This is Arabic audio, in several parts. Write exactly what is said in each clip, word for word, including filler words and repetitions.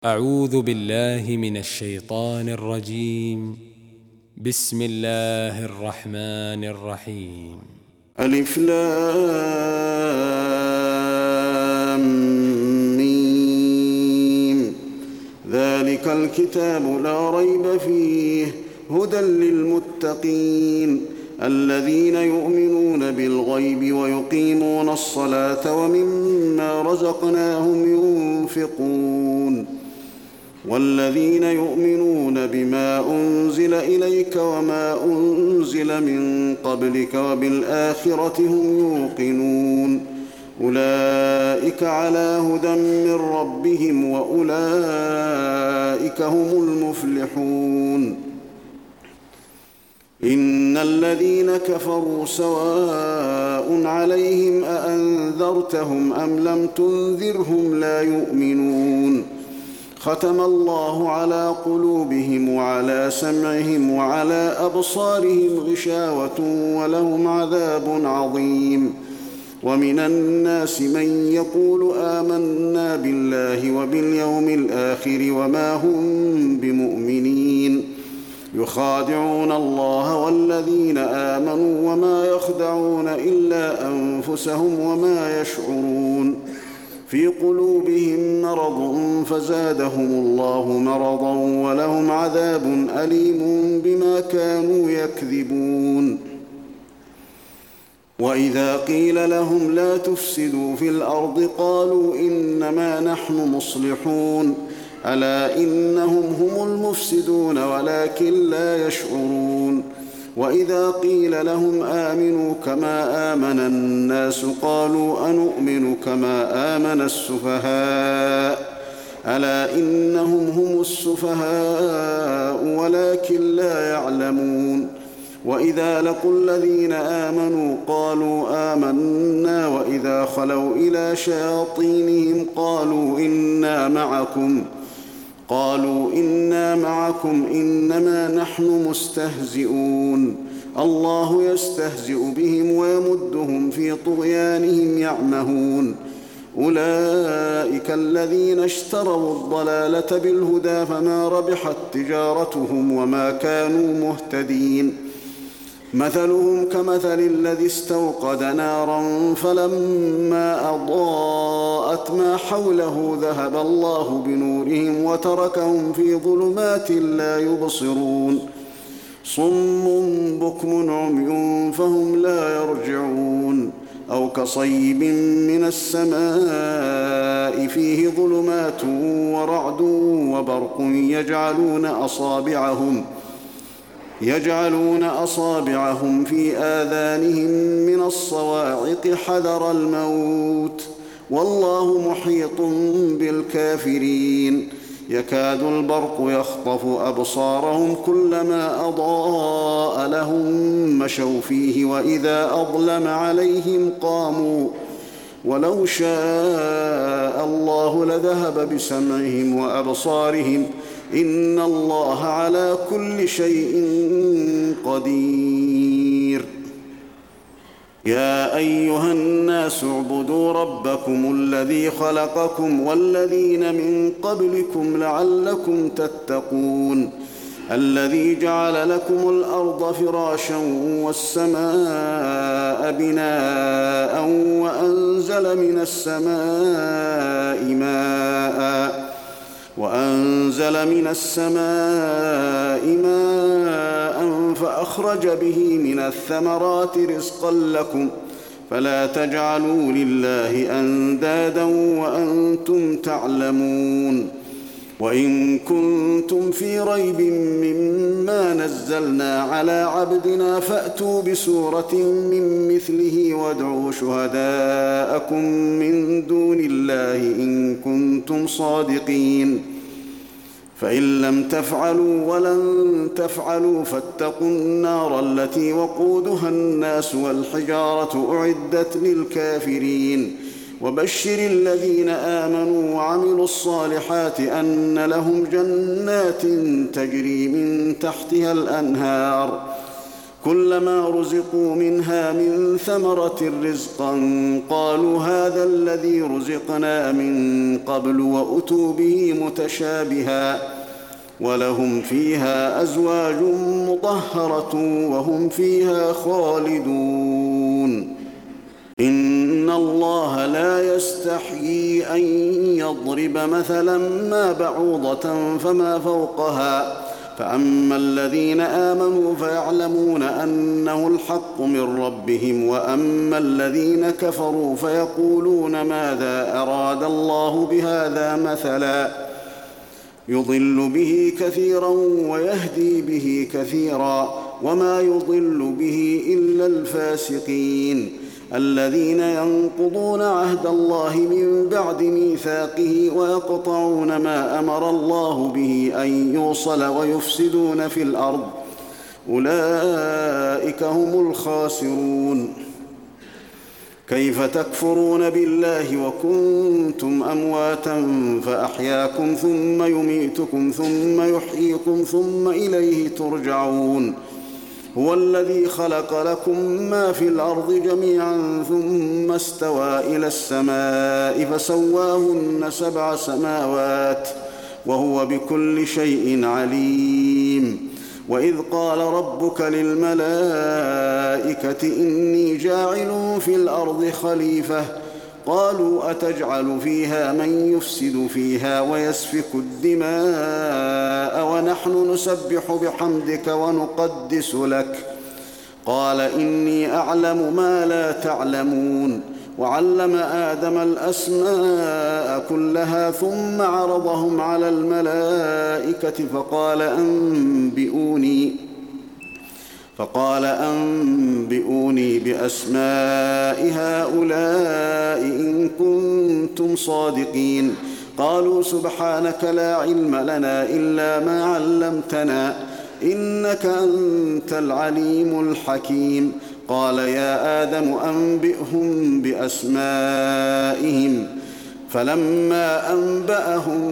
أعوذ بالله من الشيطان الرجيم. بسم الله الرحمن الرحيم. ألف لام ميم. ذلك الكتاب لا ريب فيه هدى للمتقين الذين يؤمنون بالغيب ويقيمون الصلاة ومما رزقناهم ينفقون والذين يؤمنون بما أنزل إليك وما أنزل من قبلك وبالآخرة هم يوقنون أولئك على هدى من ربهم وأولئك هم المفلحون. إن الذين كفروا سواء عليهم أأنذرتهم أم لم تنذرهم لا يؤمنون ختم الله على قلوبهم وعلى سمعهم وعلى أبصارهم غشاوة ولهم عذاب عظيم. ومن الناس من يقول آمنا بالله وباليوم الآخر وما هم بمؤمنين يخادعون الله والذين آمنوا وما يخدعون إلا أنفسهم وما يشعرون في قلوبهم مرض فزادهم الله مرضا ولهم عذاب أليم بما كانوا يكذبون. وإذا قيل لهم لا تفسدوا في الأرض قالوا إنما نحن مصلحون ألا إنهم هم المفسدون ولكن لا يشعرون. وإذا قيل لهم آمنوا كما آمن الناس قالوا أنؤمن كما آمن السفهاء ألا إنهم هم السفهاء ولكن لا يعلمون. وإذا لقوا الذين آمنوا قالوا آمنا وإذا خلوا إلى شياطينهم قالوا إنا معكم قالوا إنا معكم إنما نحن مستهزئون الله يستهزئ بهم ويمدهم في طغيانهم يعمهون. أولئك الذين اشتروا الضلالة بالهدى فما ربحت تجارتهم وما كانوا مهتدين. مثلهم كمثل الذي استوقد نارا فلما أضاءت ما حوله ذهب الله بنورهم وتركهم في ظلمات لا يبصرون صم بكم عمي فهم لا يرجعون. أو كصيب من السماء فيه ظلمات ورعد وبرق يجعلون أصابعهم يجعلون أصابعهم في آذانهم من الصواعق حذر الموت والله محيط بالكافرين. يكاد البرق يخطف أبصارهم كلما أضاء لهم مشوا فيه وإذا أظلم عليهم قاموا ولو شاء الله لذهب بسمعهم وأبصارهم إن الله على كل شيء قدير. يا أيها الناس اعبدوا ربكم الذي خلقكم والذين من قبلكم لعلكم تتقون الذي جعل لكم الأرض فراشا والسماء بناء وأنزل من السماء ماء وأنزل من السماء ماء فأخرج به من الثمرات رزقا لكم فلا تجعلوا لله أندادا وأنتم تعلمون. وإن كنتم في ريب مما نزلنا على عبدنا فأتوا بسورة من مثله وادعوا شهداءكم من دون الله إن كنتم صادقين فإن لم تفعلوا ولن تفعلوا فاتقوا النار التي وقودها الناس والحجارة أعدت للكافرين. وبشر الذين آمنوا وعملوا الصالحات أن لهم جنات تجري من تحتها الأنهار كلما رزقوا منها من ثمرة رزقا قالوا هذا الذي رزقنا من قبل وأتوا به متشابها ولهم فيها أزواج مطهرة وهم فيها خالدون إن الله لا يستحيي أن يضرب مثلا ما بعوضة فما فوقها فأما الذين آمنوا فيعلمون أنه الحق من ربهم وأما الذين كفروا فيقولون ماذا أراد الله بهذا مثلا يضل به كثيرا ويهدي به كثيرا وما يضل به إلا الفاسقين الذين ينقضون عهد الله من بعد ميثاقه ويقطعون ما أمر الله به أن يوصل ويفسدون في الأرض أولئك هم الخاسرون كيف تكفرون بالله وكنتم أمواتا فأحياكم ثم يميتكم ثم يحييكم ثم إليه ترجعون هو الذي خلق لكم ما في الأرض جميعا ثم استوى إلى السماء فسواهن سبع سماوات وهو بكل شيء عليم وإذ قال ربك للملائكة إني جاعل في الأرض خليفة قالوا أتجعل فيها من يفسد فيها ويسفك الدماء ونحن نسبح بحمدك ونقدس لك قال إني أعلم ما لا تعلمون وعلم آدم الأسماء كلها ثم عرضهم على الملائكة فقال أنبئوني فقال أنبئوني بأسماء هؤلاء إن كنتم صادقين قالوا سبحانك لا علم لنا إلا ما علمتنا إنك أنت العليم الحكيم قال يا آدم أنبئهم بأسمائهم فلما أنبأهم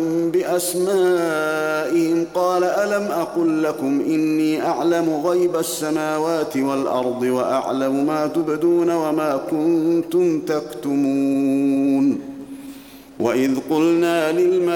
بأسمائهم قال ألم أقل لكم إني أعلم غيب السماوات والأرض وأعلم ما تبدون وما كنتم تكتمون وإذ قلنا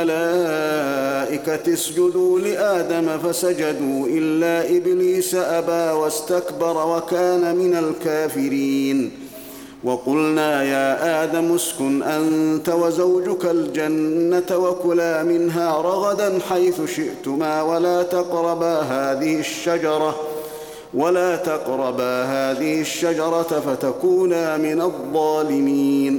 للملائكة اسجدوا لآدم فسجدوا إلا إبليس أبى واستكبر وكان من الكافرين وقلنا يا آدم اسكن أنت وزوجك الجنة وكلا منها رغدا حيث شئتما ولا تقربا هذه الشجرة ولا تقربا هذه الشجرة فتكونا من الظالمين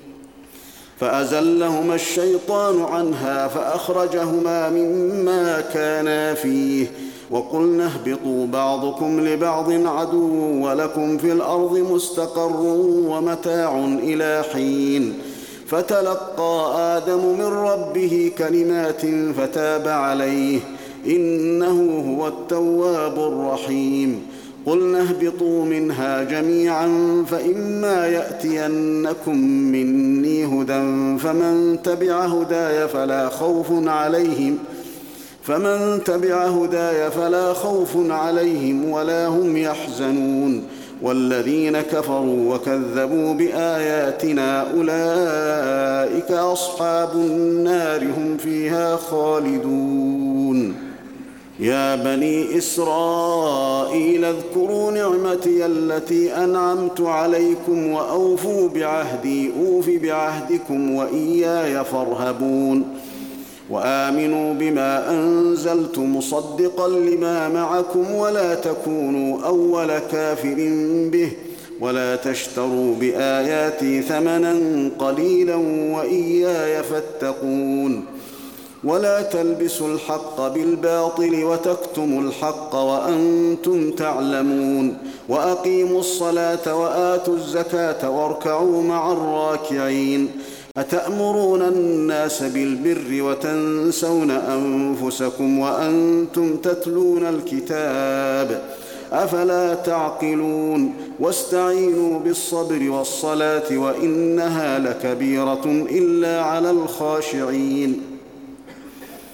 فأزلهما الشيطان عنها فأخرجهما مما كانا فيه وقلنا اهبطوا بعضكم لبعض عدو ولكم في الأرض مستقر ومتاع إلى حين فتلقى آدم من ربه كلمات فتاب عليه إنه هو التواب الرحيم قلنا اهبطوا منها جميعا فإما يأتينكم مني هدى فمن تبع هداي فلا خوف عليهم فمن تبع هداي فلا خوف عليهم ولا هم يحزنون والذين كفروا وكذبوا بآياتنا أولئك أصحاب النار هم فيها خالدون يا بني إسرائيل اذكروا نعمتي التي أنعمت عليكم وأوفوا بعهدي أوف بعهدكم وإياي فارهبون وآمنوا بما أنزلت مصدقا لما معكم ولا تكونوا أول كافر به ولا تشتروا بآياتي ثمنا قليلا وإياي فاتقون ولا تلبسوا الحق بالباطل وتكتموا الحق وأنتم تعلمون وأقيموا الصلاة وآتوا الزكاة واركعوا مع الراكعين أتأمرون الناس بالبر وتنسون أنفسكم وأنتم تتلون الكتاب أفلا تعقلون واستعينوا بالصبر والصلاة وإنها لكبيرة إلا على الخاشعين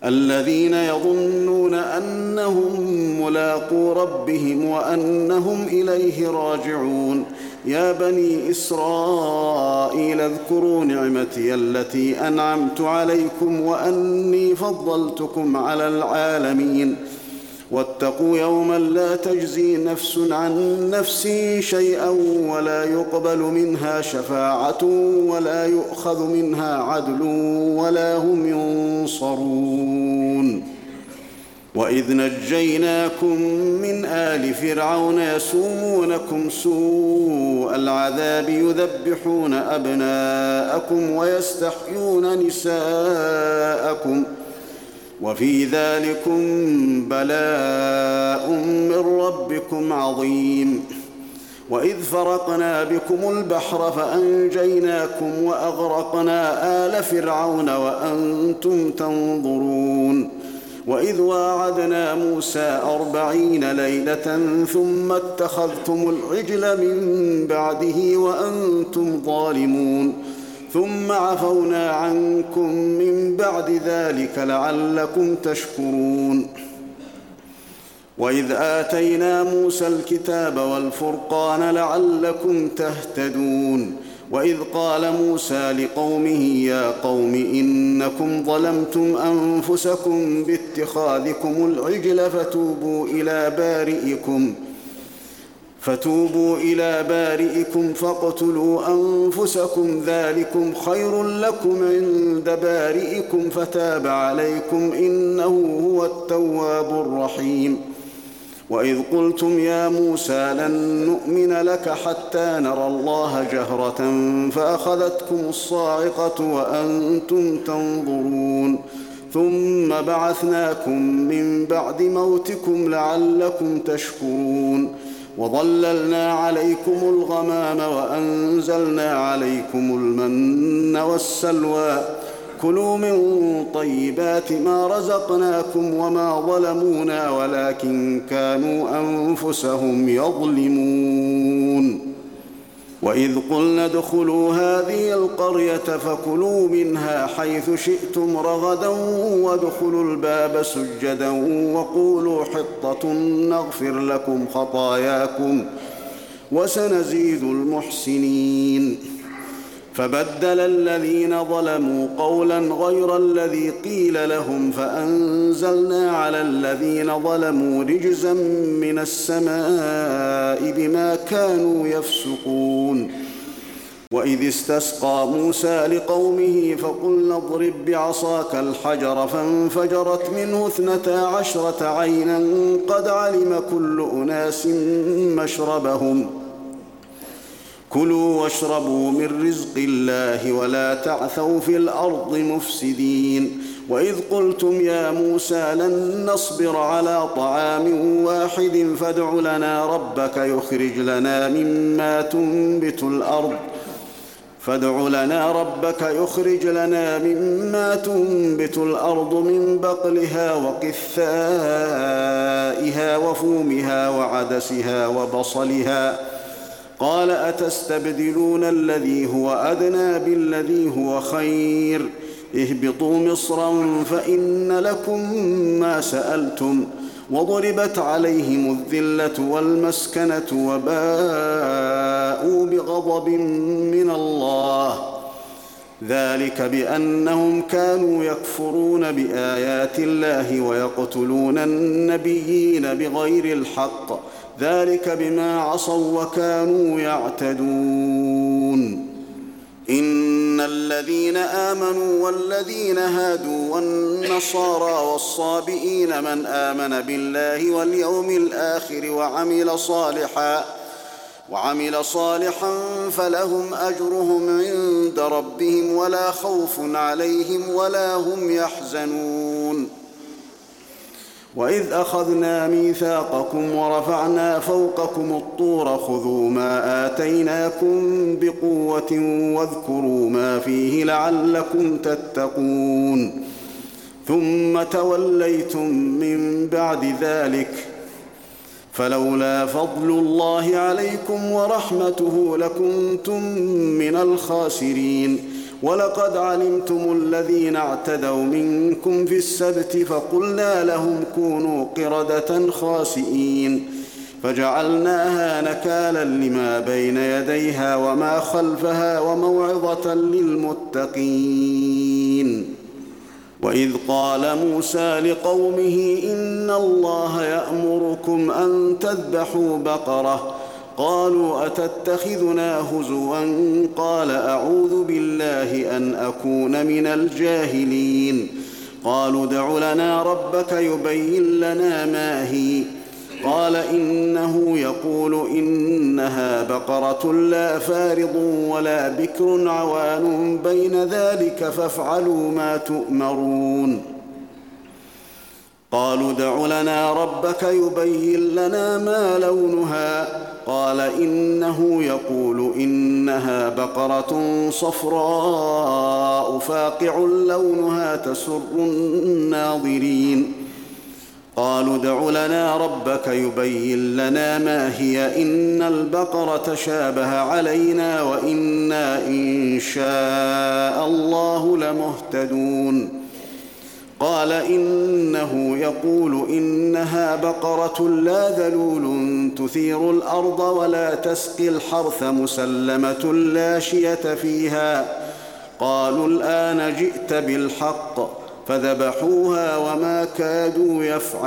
الذين يظنون أنهم ملاقو ربهم وأنهم إليه راجعون يا بني إسرائيل اذكروا نعمتي التي أنعمت عليكم وأني فضلتكم على العالمين واتقوا يوما لا تجزي نفس عن نفس شيئا ولا يقبل منها شفاعة ولا يؤخذ منها عدل ولا هم ينصرون وإذ نجيناكم من آل فرعون يسومونكم سوء العذاب يذبحون أبناءكم ويستحيون نساءكم وفي ذلكم بلاء من ربكم عظيم وإذ فرقنا بكم البحر فأنجيناكم وأغرقنا آل فرعون وأنتم تنظرون وإذ واعدنا موسى أربعين ليلة ثم اتخذتم العجل من بعده وأنتم ظالمون ثم عفونا عنكم من بعد ذلك لعلكم تشكرون وإذ آتينا موسى الكتاب والفرقان لعلكم تهتدون وإذ قال موسى لقومه يا قوم إنكم ظلمتم أنفسكم باتخاذكم العجل فتوبوا إلى بارئكم فتوبوا إلى بارئكم فاقتلوا أنفسكم ذلكم خير لكم عند بارئكم فتاب عليكم إنه هو التواب الرحيم وإذ قلتم يا موسى لن نؤمن لك حتى نرى الله جهرة فأخذتكم الصاعقة وأنتم تنظرون ثم بعثناكم من بعد موتكم لعلكم تشكرون وظللنا عليكم الغمام وأنزلنا عليكم المن والسلوى كلوا من طيبات ما رزقناكم وما ظلمونا ولكن كانوا أنفسهم يظلمون وإذ قلنا ادخلوا هذه القرية فكلوا منها حيث شئتم رغدا وادخلوا الباب سجدا وقولوا حطة نغفر لكم خطاياكم وسنزيد المحسنين فبدل الذين ظلموا قولا غير الذي قيل لهم فأنزلنا على الذين ظلموا رجزا من السماء بما كانوا يفسقون وإذ استسقى موسى لقومه فقلنا اضرب بعصاك الحجر فانفجرت منه اثنتا عشرة عينا قد علم كل أناس مشربهم كلوا واشربوا من رزق الله ولا تعثوا في الأرض مفسدين وإذ قلتم يا موسى لن نصبر على طعام واحد فادع لنا ربك يخرج لنا مما تنبت الأرض فادع لنا ربك يخرج لنا مما تنبت الأرض من بقلها وقثائها وفومها وعدسها وبصلها قال أتستبدلون الذي هو أدنى بالذي هو خير اهبطوا مصرا فإن لكم ما سألتم وضربت عليهم الذلة والمسكنة وباءوا بغضب من الله ذلك بأنهم كانوا يكفرون بآيات الله ويقتلون النبيين بغير الحق ذلك بما عصوا وكانوا يعتدون إن الذين آمنوا والذين هادوا والنصارى والصابئين من آمن بالله واليوم الآخر وعمل صالحا وعمل صالحا فلهم أجرهم عند ربهم ولا خوف عليهم ولا هم يحزنون وإذ أخذنا ميثاقكم ورفعنا فوقكم الطور خذوا ما آتيناكم بقوة واذكروا ما فيه لعلكم تتقون ثم توليتم من بعد ذلك فلولا فضل الله عليكم ورحمته لكنتم من الخاسرين ولقد علمتم الذين اعتدوا منكم في السبت فقلنا لهم كونوا قردة خاسئين فجعلناها نكالا لما بين يديها وما خلفها وموعظة للمتقين. وإذ قال موسى لقومه إن الله يأمركم أن تذبحوا بقرة قالوا أتتخذنا هزوا قال أعوذ بالله أن أكون من الجاهلين. قالوا ادع لنا ربك يبين لنا ما هي قال إنه يقول إنها بقرة لا فارض ولا بكر عوان بين ذلك فافعلوا ما تؤمرون. قالوا ادع لنا ربك يبين لنا ما لونها قال إنه يقول إنها بقرة صفراء فاقع لونها تسر الناظرين. قالوا ادع لنا ربك يبين لنا ما هي إن البقرة شابه علينا وإنا إن شاء الله لمهتدون. قال إنه يقول إنها بقرة لا ذلول تثير الأرض ولا تسقي الحرث مسلمة لا شية فيها. قالوا الآن جئت بالحق فذبحوها وما كادوا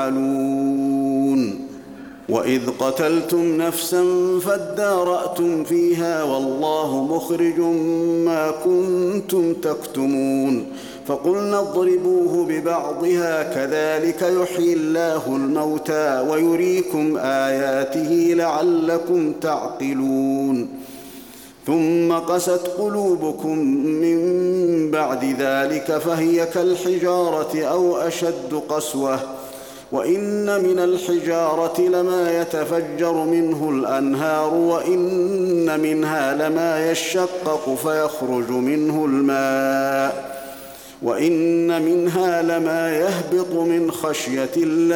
يفعلون. وإذ قتلتم نفسا فادارأتم فيها والله مخرج ما كنتم تكتمون. فقلنا اضربوه ببعضها كذلك يحيي الله الموتى ويريكم آياته لعلكم تعقلون. ثم قست قلوبكم من بعد ذلك فهي كالحجارة أو أشد قسوة وإن من الحجارة لما يتفجر منه الأنهار وإن منها لما يشقق فيخرج منه الماء وإن منها لما يهبط من خشية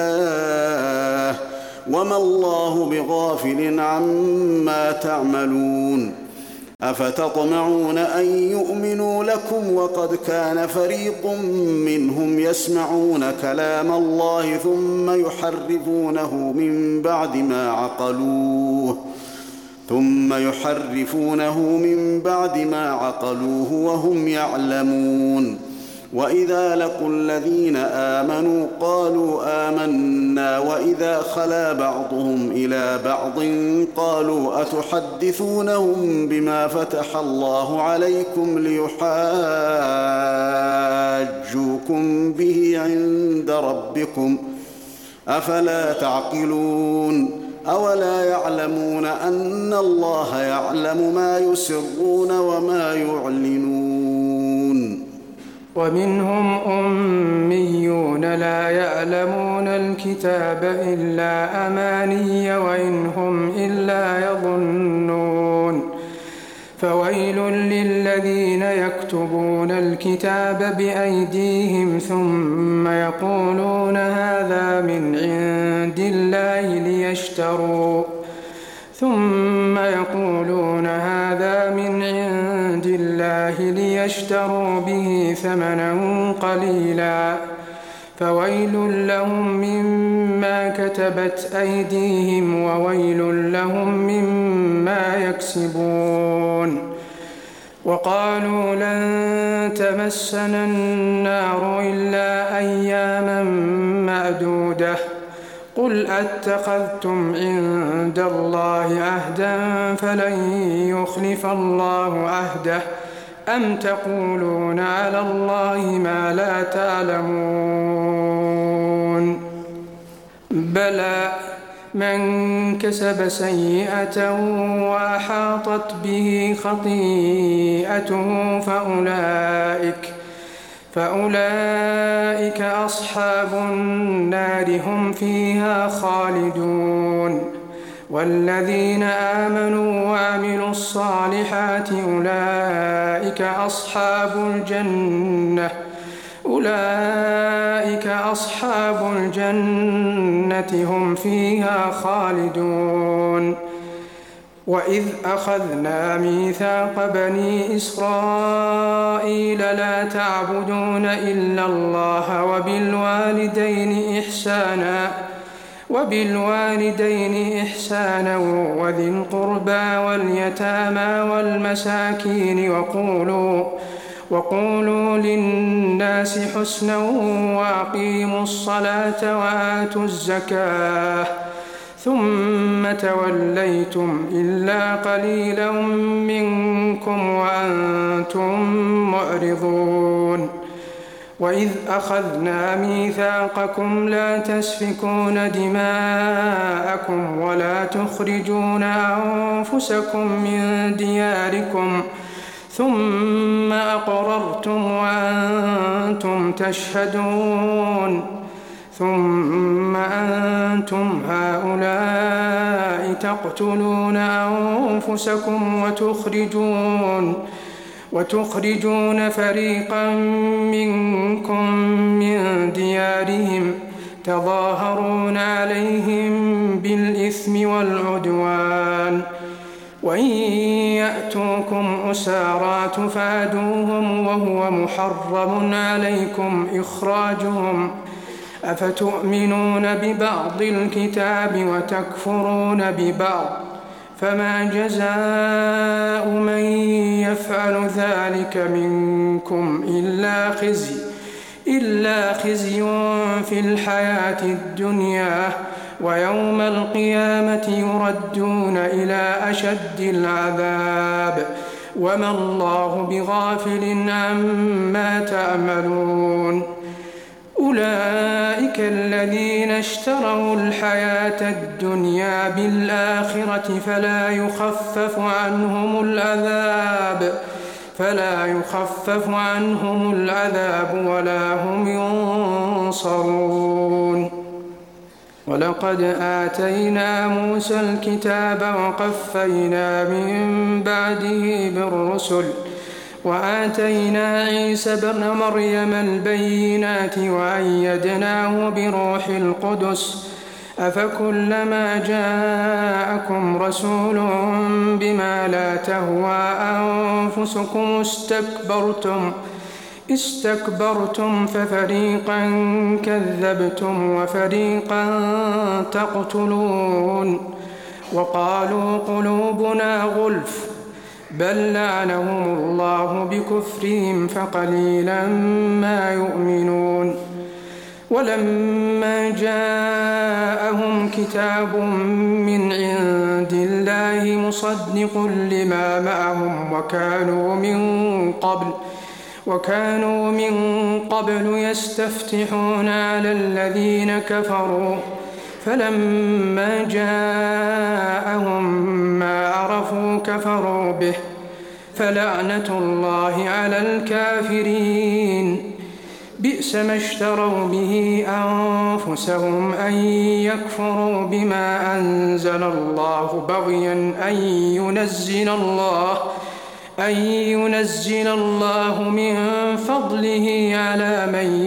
الله وما الله بغافل عما تعملون. أفتطمعون أن يؤمنوا لكم وقد كان فريق منهم يسمعون كلام الله ثم يحرفونه من بعد ما عقلوه ثم يحرفونه من بعد ما عقلوه وهم يعلمون. وإذا لقوا الذين آمنوا قالوا آمنا وإذا خلا بعضهم إلى بعض قالوا أتحدثونهم بما فتح الله عليكم ليحاجوكم به عند ربكم أفلا تعقلون. أولا يعلمون أن الله يعلم ما يسرون وما يعلنون. ومنهم أميون لا يعلمون الكتاب إلا أماني وإن هم إلا يظنون. فويل للذين يكتبون الكتاب بأيديهم ثم يقولون هذا من عند الله ليشتروا ثم يقولون هذا من عند الله ليشتروا به ثمنا قليلا فويل لهم مما كتبت أيديهم وويل لهم مما يكسبون. وقالوا لن تمسنا النار إلا أياما معدودة قل أتخذتم عند الله عهدا فلن يخلف الله عهده أم تقولون على الله ما لا تعلمون. بلى من كسب سيئة وأحاطت به خطيئته فأولئك فأولئك أصحاب النار هم فيها خالدون. والذين آمنوا وعملوا الصالحات أولئك أصحاب الجنة أولئك أصحاب الجنة هم فيها خالدون. وإذ أخذنا ميثاق بني إسرائيل لا تعبدون إلا الله وبالوالدين إحسانا وبالوالدين إحسانا وذي القربى واليتامى والمساكين وقولوا وقولوا للناس حسنا وأقيموا الصلاة وآتوا الزكاة ثم توليتم إلا قليلا منكم وأنتم معرضون وإذ أخذنا ميثاقكم لا تسفكون دماءكم ولا تخرجون أنفسكم من دياركم ثم أقررتم وأنتم تشهدون ثم أنتم هؤلاء تقتلون أنفسكم وتخرجون وتخرجون فريقا منكم من ديارهم تظاهرون عليهم بالإثم والعدوان وإن يأتوكم أسارى تفادوهم وهو محرم عليكم إخراجهم أفتؤمنون ببعض الكتاب وتكفرون ببعض فما جزاء من يفعل ذلك منكم إلا خزي إلا خزي في الحياة الدنيا ويوم القيامة يردون إلى أشد العذاب وما الله بغافل عما تعملون أولئك الذين اشتروا الحياة الدنيا بالآخرة فلا يخفف عنهم العذاب فلا يخفف عنهم العذاب ولا هم ينصرون ولقد آتينا موسى الكتاب وقفينا من بعده بالرسل وآتينا عيسى ابن مريم البينات وأيدناه بروح القدس أفكلما جاءكم رسول بما لا تهوى أنفسكم استكبرتم استكبرتم ففريقا كذبتم وفريقا تقتلون وقالوا قلوبنا غلف بل لعنهم الله بكفرهم فقليلا ما يؤمنون ولما جاءهم كتاب من عند الله مصدق لما معهم وكانوا من قبل وكانوا من قبل يستفتحون على الذين كفروا فلما جاءهم ما عرفوا كفروا به فلعنة الله على الكافرين بئس ما اشتروا به أنفسهم أن يكفروا بما أنزل الله بغيا أن ينزل الله أن ينزل الله من فضله على من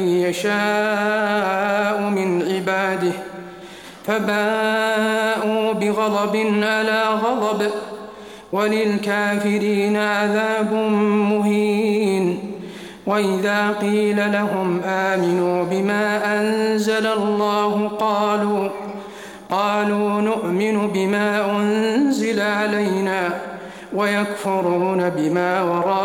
يشاء من عباده فباءوا بغضب على غضب وللكافرين عذاب مهين وإذا قيل لهم آمنوا بما أنزل الله قالوا قالوا نؤمن بما أنزل علينا ويكفرون بما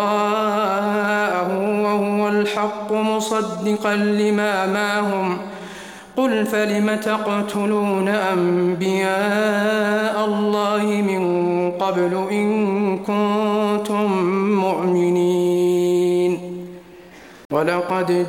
وراءه وهو الحق مصدقا لما معهم قل فلم تقتلون أنبياء الله من قبل إن كنتم مؤمنين ولقد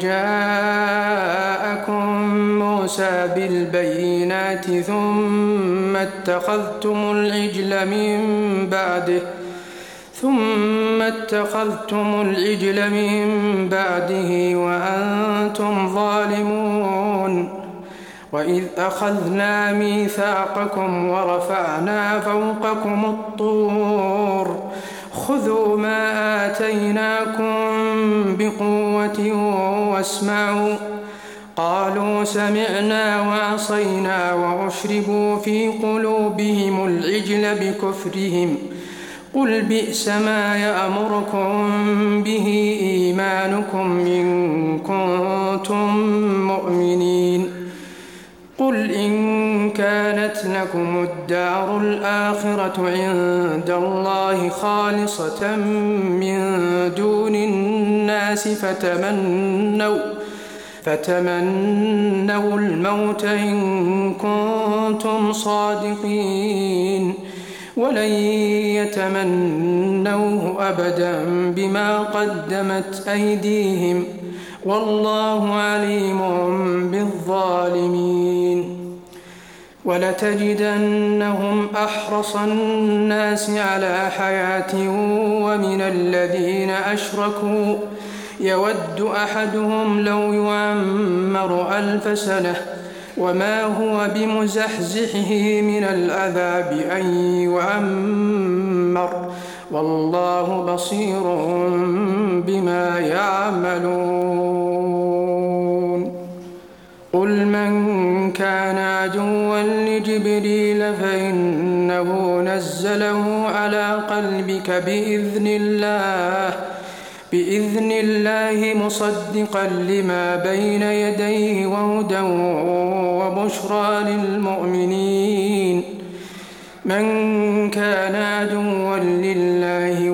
جاءكم موسى بالبينات ثم اتخذتم العجل من بعده ثم اتخذتم العجل من بعده وأنتم ظالمون وإذ أخذنا ميثاقكم ورفعنا فوقكم الطور خذوا ما آتيناكم بقوة واسمعوا قالوا سمعنا وعصينا وأشربوا في قلوبهم العجل بكفرهم قل بئس ما يأمركم به إيمانكم إن كنتم مؤمنين قل إن كانت لكم الدار الآخرة عند الله خالصة من دون الناس فتمنوا فتمنوا الموت إن كنتم صادقين ولن يتمنوه أبدا بما قدمت أيديهم والله عليم بالظالمين ولتجدنهم أحرص الناس على حياة ومن الذين أشركوا يود أحدهم لو يعمر ألف سنة وما هو بمزحزحه من العذاب أن يعمر والله بصير بما يعملون قل من كان عدوا لجبريل فإنه نزله على قلبك بإذن الله بإذن الله مصدقا لما بين يديه وهدى وبشرى للمؤمنين من كان عدوا لله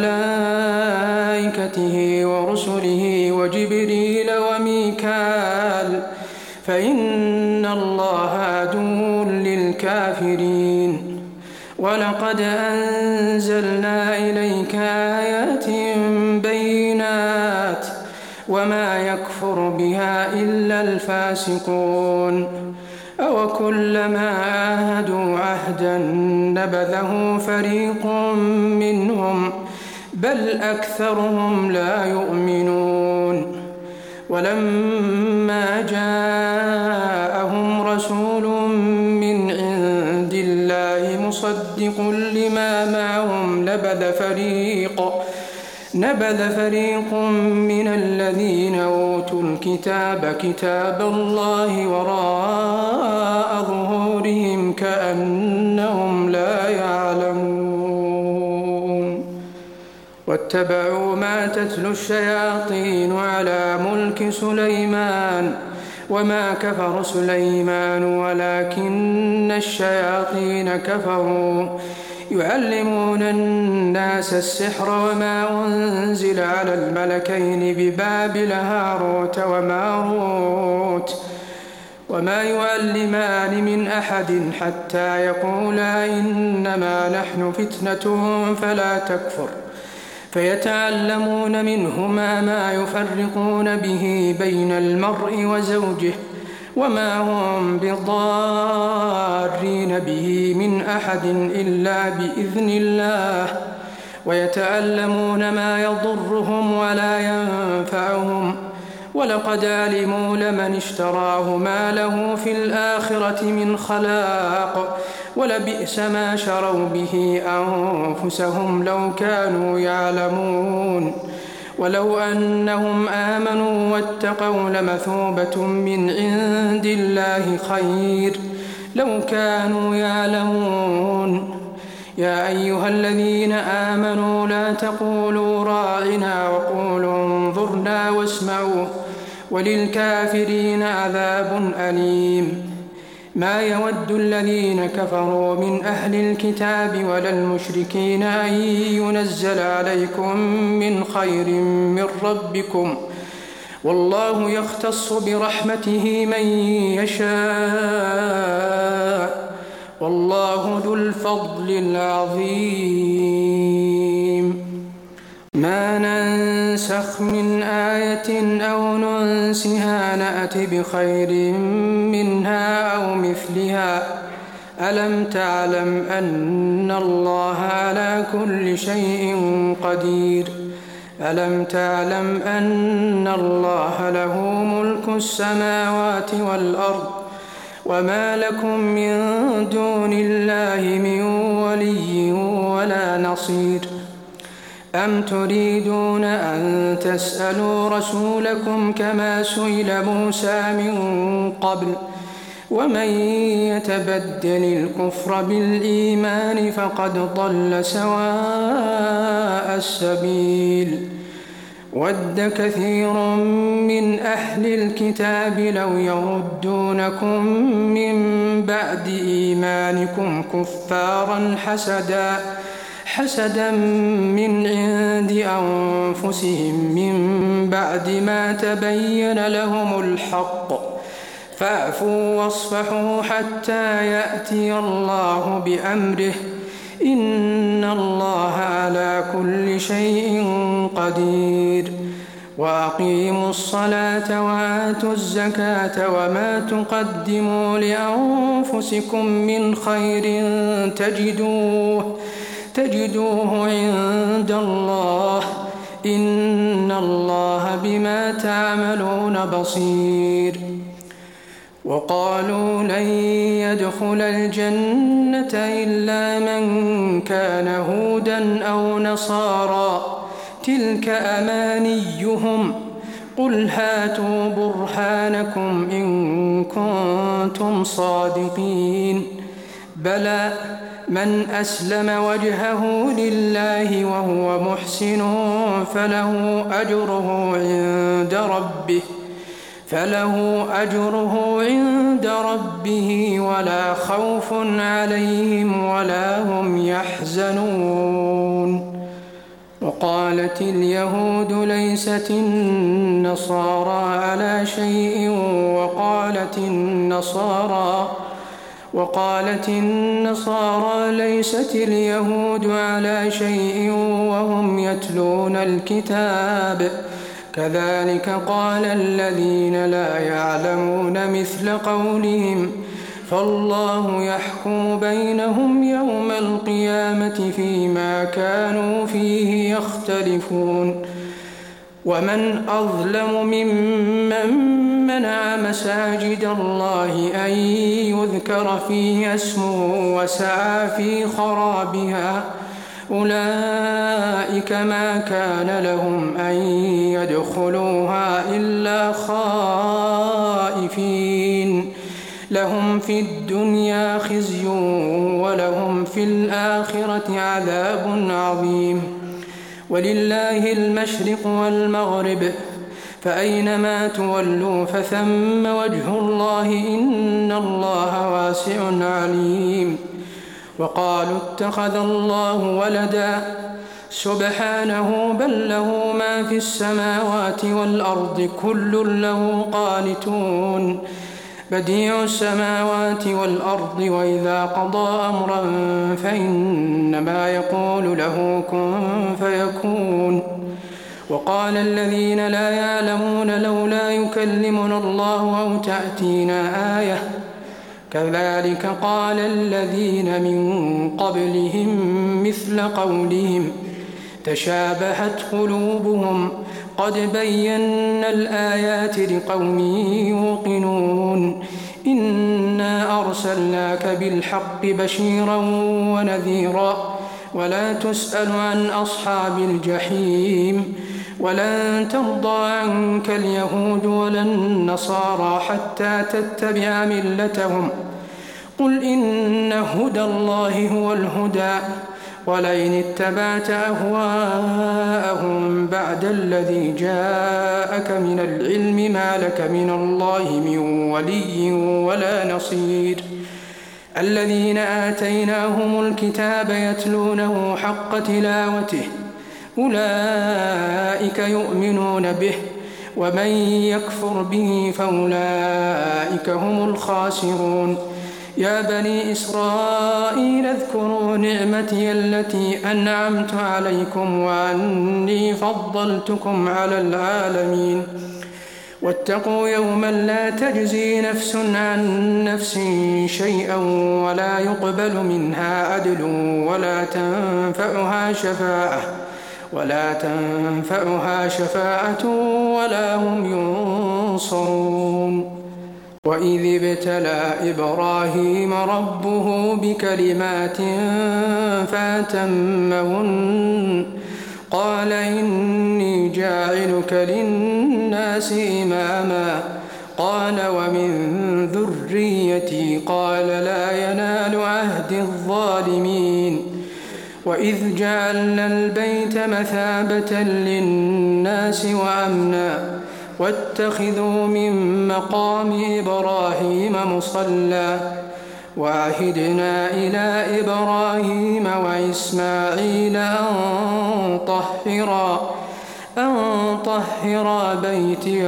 وملائكته ورسله وجبريل وميكال فإن الله عدو للكافرين ولقد أنزلنا إليك آيات بينات وما يكفر بها إلا الفاسقون أوكلما عاهدوا عهدا نبذه فريق منهم بل أكثرهم لا يؤمنون ولما جاءهم رسول من عند الله مصدق لما معهم نبذ فريق نبذ فريق من الذين أوتوا الكتاب كتاب الله وراء ظهورهم كأنهم لا يعلمون واتبعوا ما تتلو الشياطين على ملك سليمان وما كفر سليمان ولكن الشياطين كفروا يعلمون الناس السحر وما أنزل على الملكين ببابل هاروت وماروت وما يعلمان من أحد حتى يقولا إنما نحن فتنة فلا تكفر فيتعلمون منهما ما يفرقون به بين المرء وزوجه وما هم بضارين به من أحد إلا بإذن الله ويتعلمون ما يضرهم ولا ينفعهم ولقد علموا لمن اشتراه ما له في الآخرة من خلاق ولبئس ما شروا به أنفسهم لو كانوا يعلمون ولو أنهم آمنوا واتقوا لمثوبة من عند الله خير لو كانوا يعلمون يا أيها الذين آمنوا لا تقولوا راعنا وقولوا انظرنا واسمعوا وللكافرين عذاب أليم ما يود الذين كفروا من أهل الكتاب ولا المشركين أن ينزل عليكم من خير من ربكم والله يختص برحمته من يشاء والله ذو الفضل العظيم ما ننسخ من آية أو ننسها نأت بخير منها أو مثلها ألم تعلم أن الله على كل شيء قدير ألم تعلم أن الله له ملك السماوات والأرض وما لكم من دون الله من ولي ولا نصير أم تريدون أن تسألوا رسولكم كما سئل موسى من قبل ومن يتبدل الكفر بالإيمان فقد ضل سواء السبيل ود كثير من أهل الكتاب لو يردونكم من بعد إيمانكم كفارا حسدا حسدا من عند أنفسهم من بعد ما تبين لهم الحق فاعفوا واصفحوا حتى يأتي الله بأمره إن الله على كل شيء قدير وأقيموا الصلاة وآتوا الزكاة وما تقدموا لأنفسكم من خير تجدوه تجدوه عند الله إن الله بما تعملون بصير وقالوا لن يدخل الجنة إلا من كان هودا أو نصارى تلك أمانيهم قل هاتوا برهانكم إن كنتم صادقين بلى من أسلم وجهه لله وهو محسن فله أجره عند ربه فله أجره عند ربه ولا خوف عليهم ولا هم يحزنون وقالت اليهود ليست النصارى على شيء وقالت النصارى وقالت النصارى ليست اليهود على شيء وهم يتلون الكتاب كذلك قال الذين لا يعلمون مثل قولهم فالله يحكم بينهم يوم القيامة فيما كانوا فيه يختلفون ومن أظلم ممن منع مساجد الله أن يذكر فيها اسمه وسعى في خرابها أولئك ما كان لهم أن يدخلوها إلا خائفين لهم في الدنيا خزي ولهم في الآخرة عذاب عظيم ولله المشرق والمغرب فأينما تولوا فثم وجه الله إن الله واسع عليم وقالوا اتخذ الله ولدا سبحانه بل له ما في السماوات والأرض كل له قانتون بديع السماوات والأرض وإذا قضى أمرا فإنما يقول له كن فيكون وقال الذين لا يعلمون لولا يكلمنا الله أو تأتينا آية كذلك قال الذين من قبلهم مثل قولهم تشابهت قلوبهم قد بينا الآيات لقوم يوقنون إنا أرسلناك بالحق بشيرا ونذيرا ولا تسأل عن أصحاب الجحيم ولن ترضى عنك اليهود ولا النصارى حتى تتبع ملتهم قل إن هدى الله هو الهدى ولئن اتبعت أهواءهم بعد الذي جاءك من العلم ما لك من الله من ولي ولا نصير الذين آتيناهم الكتاب يتلونه حق تلاوته أولئك يؤمنون به ومن يكفر به فأولئك هم الخاسرون يا بني إسرائيل اذكروا نعمتي التي أنعمت عليكم وأني فضلتكم على العالمين واتقوا يوما لا تجزي نفس عن نفس شيئا ولا يقبل منها عدل ولا تنفعها شفاعة ولا تنفعها شفاعة ولا هم ينصرون وإذ ابتلى إبراهيم ربه بكلمات فأتمهن قال إني جاعلك للناس إماما قال ومن ذريتي قال لا ينال عهد الظالمين وإذ جعلنا البيت مثابة للناس وأمنا واتخذوا من مقام إبراهيم مصلى وعهدنا إلى إبراهيم وإسماعيل أن طهرا أن طهرا بيتي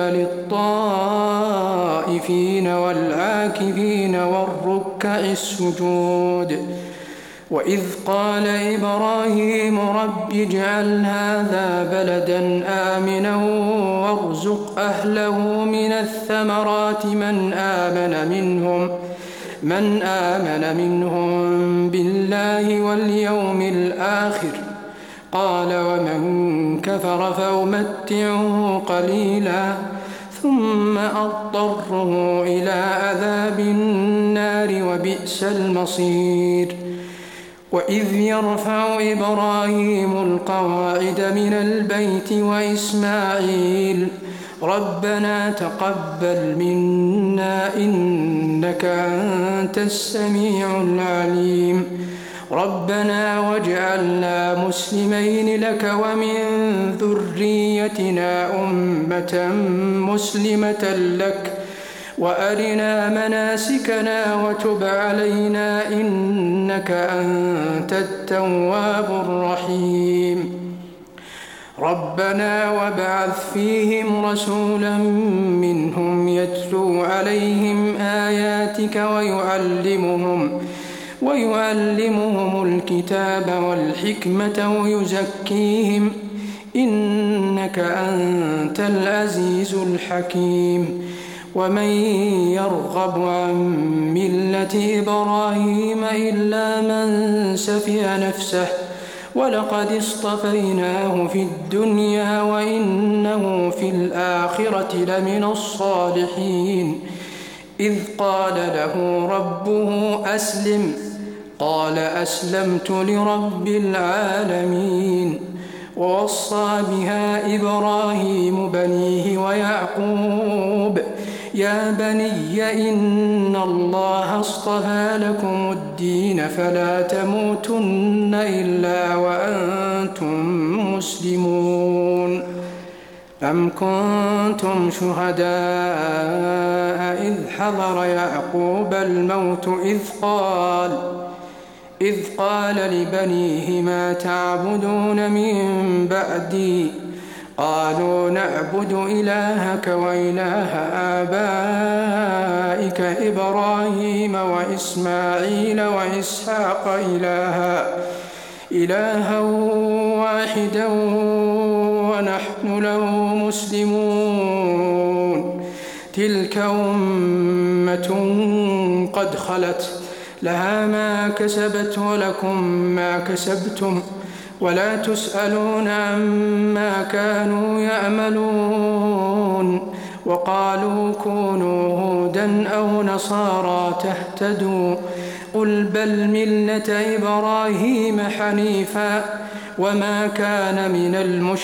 للطائفين والعاكفين والركع السجود وإذ قال إبراهيم رب اجعل هذا بلدا آمنا وارزق أهله من الثمرات من آمن منهم من آمن منهم بالله واليوم الآخر قال ومن كفر فأمتعه قليلا ثم أضطره إلى عذاب النار وبئس المصير وإذ يرفع إبراهيم القواعد من البيت وإسماعيل ربنا تقبل منا إنك أنت السميع العليم ربنا واجعلنا مسلمين لك ومن ذريتنا أمة مسلمة لك وأرنا مناسكنا وتب علينا إنك أنت التواب الرحيم ربنا وابعث فيهم رسولا منهم يتلو عليهم آياتك ويعلمهم ويعلمهم الكتاب والحكمة ويزكيهم إنك أنت العزيز الحكيم ومن يرغب عن ملة إبراهيم إلا من سفه نفسه ولقد اصطفيناه في الدنيا وإنه في الآخرة لمن الصالحين إذ قال له ربه أسلم قال أسلمت لرب العالمين ووصى بها إبراهيم بنيه ويعقوب يا بني إن الله اصطفى لكم الدين فلا تموتن إلا وأنتم مسلمون أم كنتم شهداء إذ حضر يعقوب الموت إذ قال إذ قال لبنيه ما تعبدون من بعدي قالوا نعبد إلهك وإله آبائك إبراهيم وإسماعيل وإسحاق إلها إلها واحدا ونحن له مسلمون تلك أمة قد خلت لها ما كسبت ولكم ما كسبتم ولا تسألون عما كانوا يعملون وقالوا كونوا هودا أو نصارى تهتدوا قل بل ملة إبراهيم حنيفا وما كان من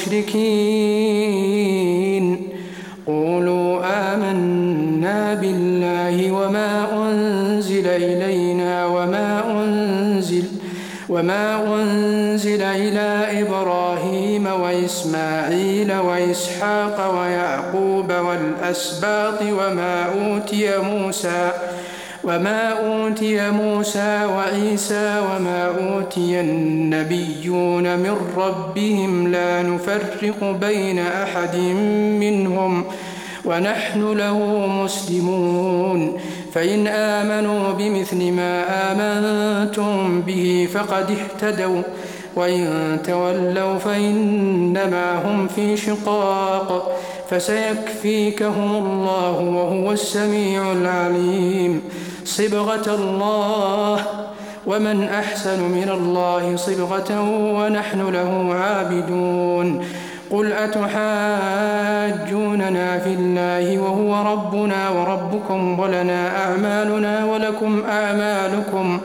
المشركين قولوا آمنا بالله وما أنزل إلينا وما أنزل وما أنزل إلى إبراهيم وإسماعيل وإسحاق ويعقوب والأسباط وما أوتي موسى وما أوتي موسى وعيسى وما أوتي النبيون من ربهم لا نفرق بين أحد منهم ونحن له مسلمون فإن آمنوا بمثل ما آمنتم به فقد اهتدوا وإن تولوا فإنما هم في شقاق فسيكفيكهم الله وهو السميع العليم صبغة الله ومن أحسن من الله صبغة ونحن له عابدون قل أتحاجوننا في الله وهو ربنا وربكم ولنا أعمالنا ولكم أعمالكم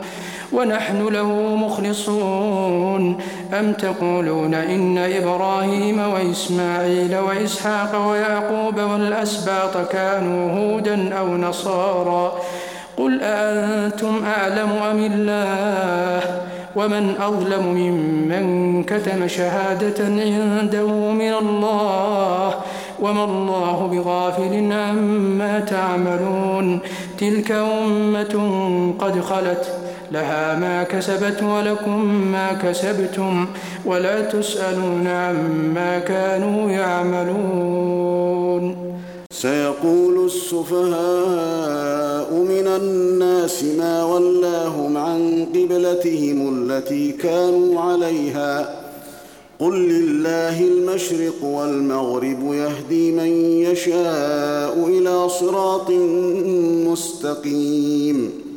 ونحن له مخلصون. أم تقولون إن إبراهيم وإسماعيل وإسحاق ويعقوب والأسباط كانوا هودا أو نصارى؟ قل أأنتم أعلم أم الله؟ ومن أظلم ممن كتم شهادة عنده من الله، وما الله بغافل عما تعملون. تلك أمة قد خلت، لها ما كسبت ولكم ما كسبتم، ولا تسألون عما كانوا يعملون. سيقول السفهاء من الناس ما ولاهم عن قبلتهم التي كانوا عليها، قل لله المشرق والمغرب يهدي من يشاء إلى صراط مستقيم.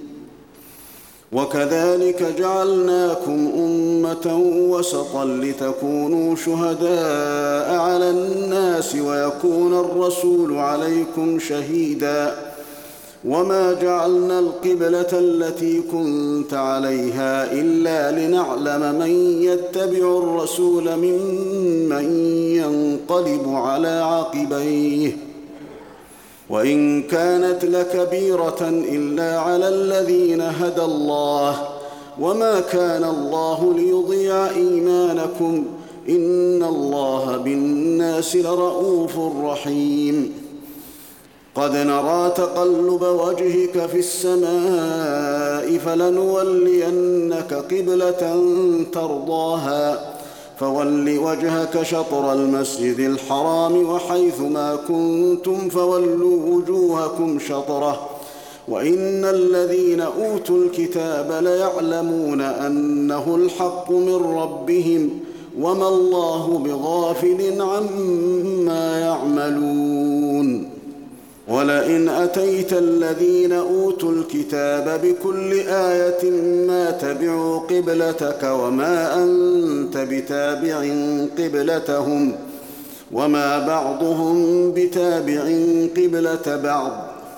وكذلك جعلناكم أمة وسطا لتكونوا شهداء على الناس ويكون الرسول عليكم شهيدا. وما جعلنا القبلة التي كنت عليها إلا لنعلم من يتبع الرسول ممن ينقلب على عقبيه، وإن كانت لكبيرة إلا على الذين هدى الله، وما كان الله ليضيع إيمانكم، إن الله بالناس لرءوف رحيم. قد نرى تقلب وجهك في السماء فلنولينك قبلة ترضاها، فول وجهك شطر المسجد الحرام وحيث ما كنتم فولوا وجوهكم شطره، وإن الذين أوتوا الكتاب ليعلمون أنه الحق من ربهم، وما الله بغافل عما يعملون. ولئن أتيت الذين أوتوا الكتاب بكل آية ما تبعوا قبلتك وما أنت بتابع قبلتهم، وما بعضهم بتابع قبلة بعض.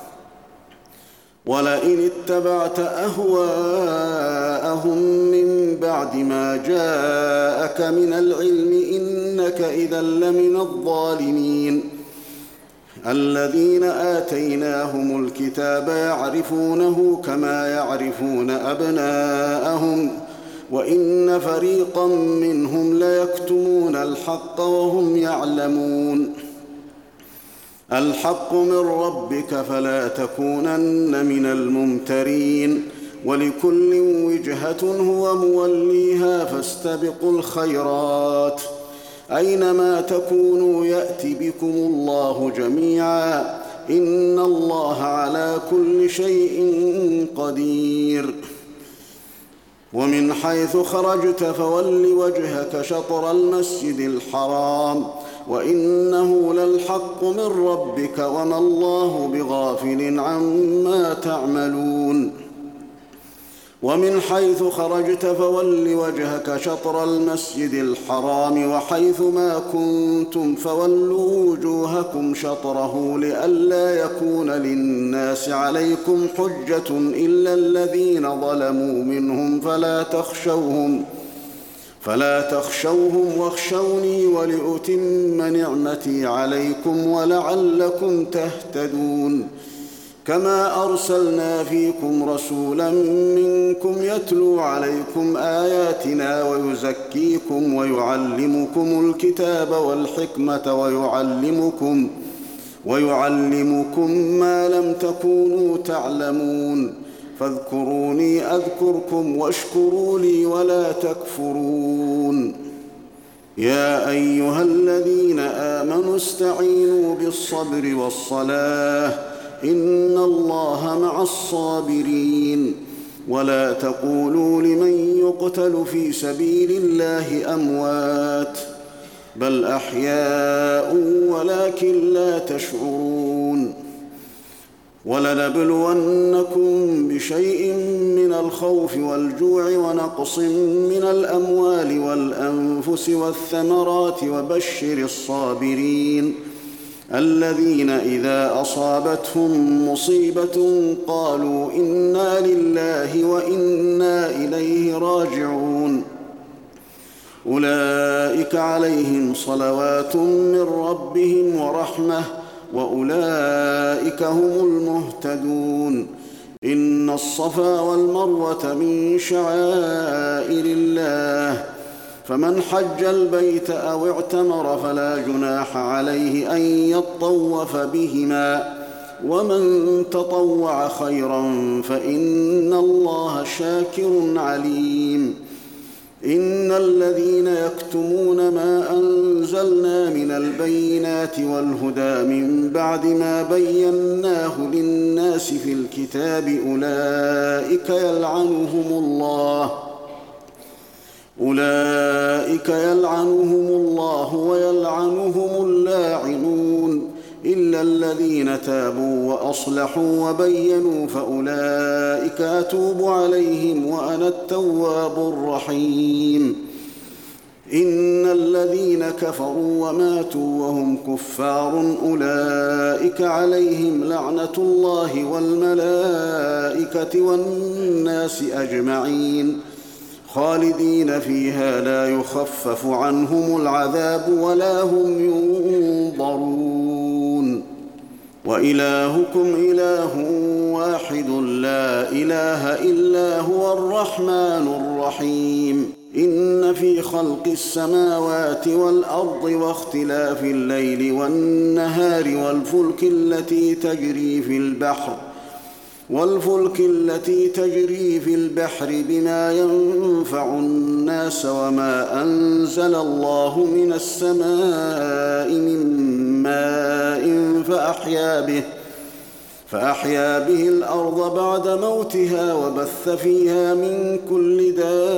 ولئن اتبعت أهواءهم من بعد ما جاءك من العلم إنك إذا لمن الظالمين. الذين آتيناهم الكتاب يعرفونه كما يعرفون أبناءهم، وإن فريقا منهم ليكتمون الحق وهم يعلمون. الحق من ربك فلا تكونن من الممترين، ولكل وجهة هو موليها فاستبقوا الخيرات، أينما تكونوا يأت بكم الله جميعا، إن الله على كل شيء قدير. ومن حيث خرجت فول وجهك شطر المسجد الحرام، وإنه للحق من ربك، وما الله بغافل عما تعملون. ومن حيث خرجت فول وجهك شطر المسجد الحرام وحيث ما كنتم فولوا وجوهكم شطره، لئلا يكون للناس عليكم حجة إلا الذين ظلموا منهم فلا تخشوهم فلا تخشوهم واخشوني ولأتم نعمتي عليكم ولعلكم تهتدون. كما أرسلنا فيكم رسولا منكم يتلو عليكم آياتنا ويزكيكم ويعلمكم الكتاب والحكمة ويعلمكم ويعلمكم ما لم تكونوا تعلمون، فاذكروني أذكركم واشكروا لي ولا تكفرون. يا أيها الذين آمنوا استعينوا بالصبر والصلاة، إن الله مع الصابرين. ولا تقولوا لمن يقتل في سبيل الله أموات، بل أحياء ولكن لا تشعرون. ولنبلونكم بشيء من الخوف والجوع ونقص من الأموال والأنفس والثمرات وبشر الصابرين الذين إذا أصابتهم مصيبة قالوا إنا لله وإنا إليه راجعون أولئك عليهم صلوات من ربهم ورحمة وأولئك هم المهتدون إن الصفا والمروة من شعائر الله فمن حج البيت أو اعتمر فلا جناح عليه أن يطوف بهما ومن تطوع خيرا فإن الله شاكر عليم إن الذين يكتمون ما أنزلنا من البينات والهدى من بعد ما بيناه للناس في الكتاب أولئك يلعنهم الله أولئك يلعنهم الله ويلعنهم اللاعنون إلا الذين تابوا وأصلحوا وبينوا فأولئك أتوب عليهم وأنا التواب الرحيم إن الذين كفروا وماتوا وهم كفار أولئك عليهم لعنة الله والملائكة والناس أجمعين خالدين فيها لا يخفف عنهم العذاب ولا هم ينظرون وإلهكم إله واحد لا إله إلا هو الرحمن الرحيم إن في خلق السماوات والأرض واختلاف الليل والنهار والفلك التي تجري في البحر والفلك التي تجري في البحر بما ينفع الناس وما أنزل الله من السماء من ماء فأحيا به فأحيا به الأرض بعد موتها وبث فيها من كل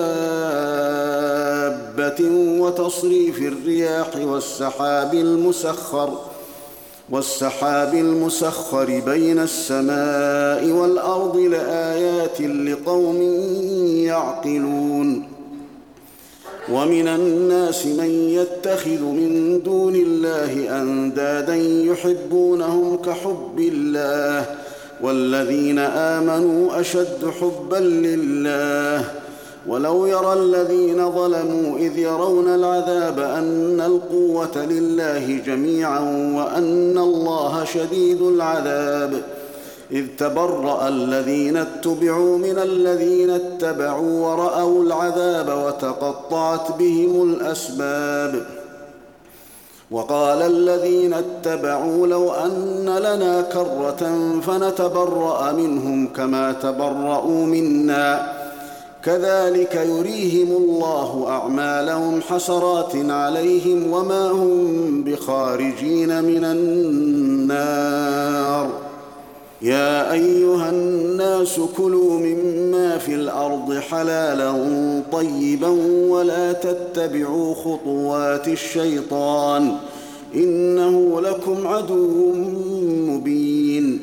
دابة وتصريف الرياح والسحاب المسخر والسحاب المسخر بين السماء والأرض لآيات لقوم يعقلون ومن الناس من يتخذ من دون الله أندادا يحبونهم كحب الله والذين آمنوا أشد حبا لله ولو يرى الذين ظلموا إذ يرون العذاب أن القوة لله جميعا وأن الله شديد العذاب إذ تبرأ الذين اتبعوا من الذين اتبعوا ورأوا العذاب وتقطعت بهم الأسباب وقال الذين اتبعوا لو أن لنا كرة فنتبرأ منهم كما تبرأوا منا كذلك يريهم الله أعمالهم حسرات عليهم وما هم بخارجين من النار يا أيها الناس كلوا مما في الأرض حلالا طيبا ولا تتبعوا خطوات الشيطان إنه لكم عدو مبين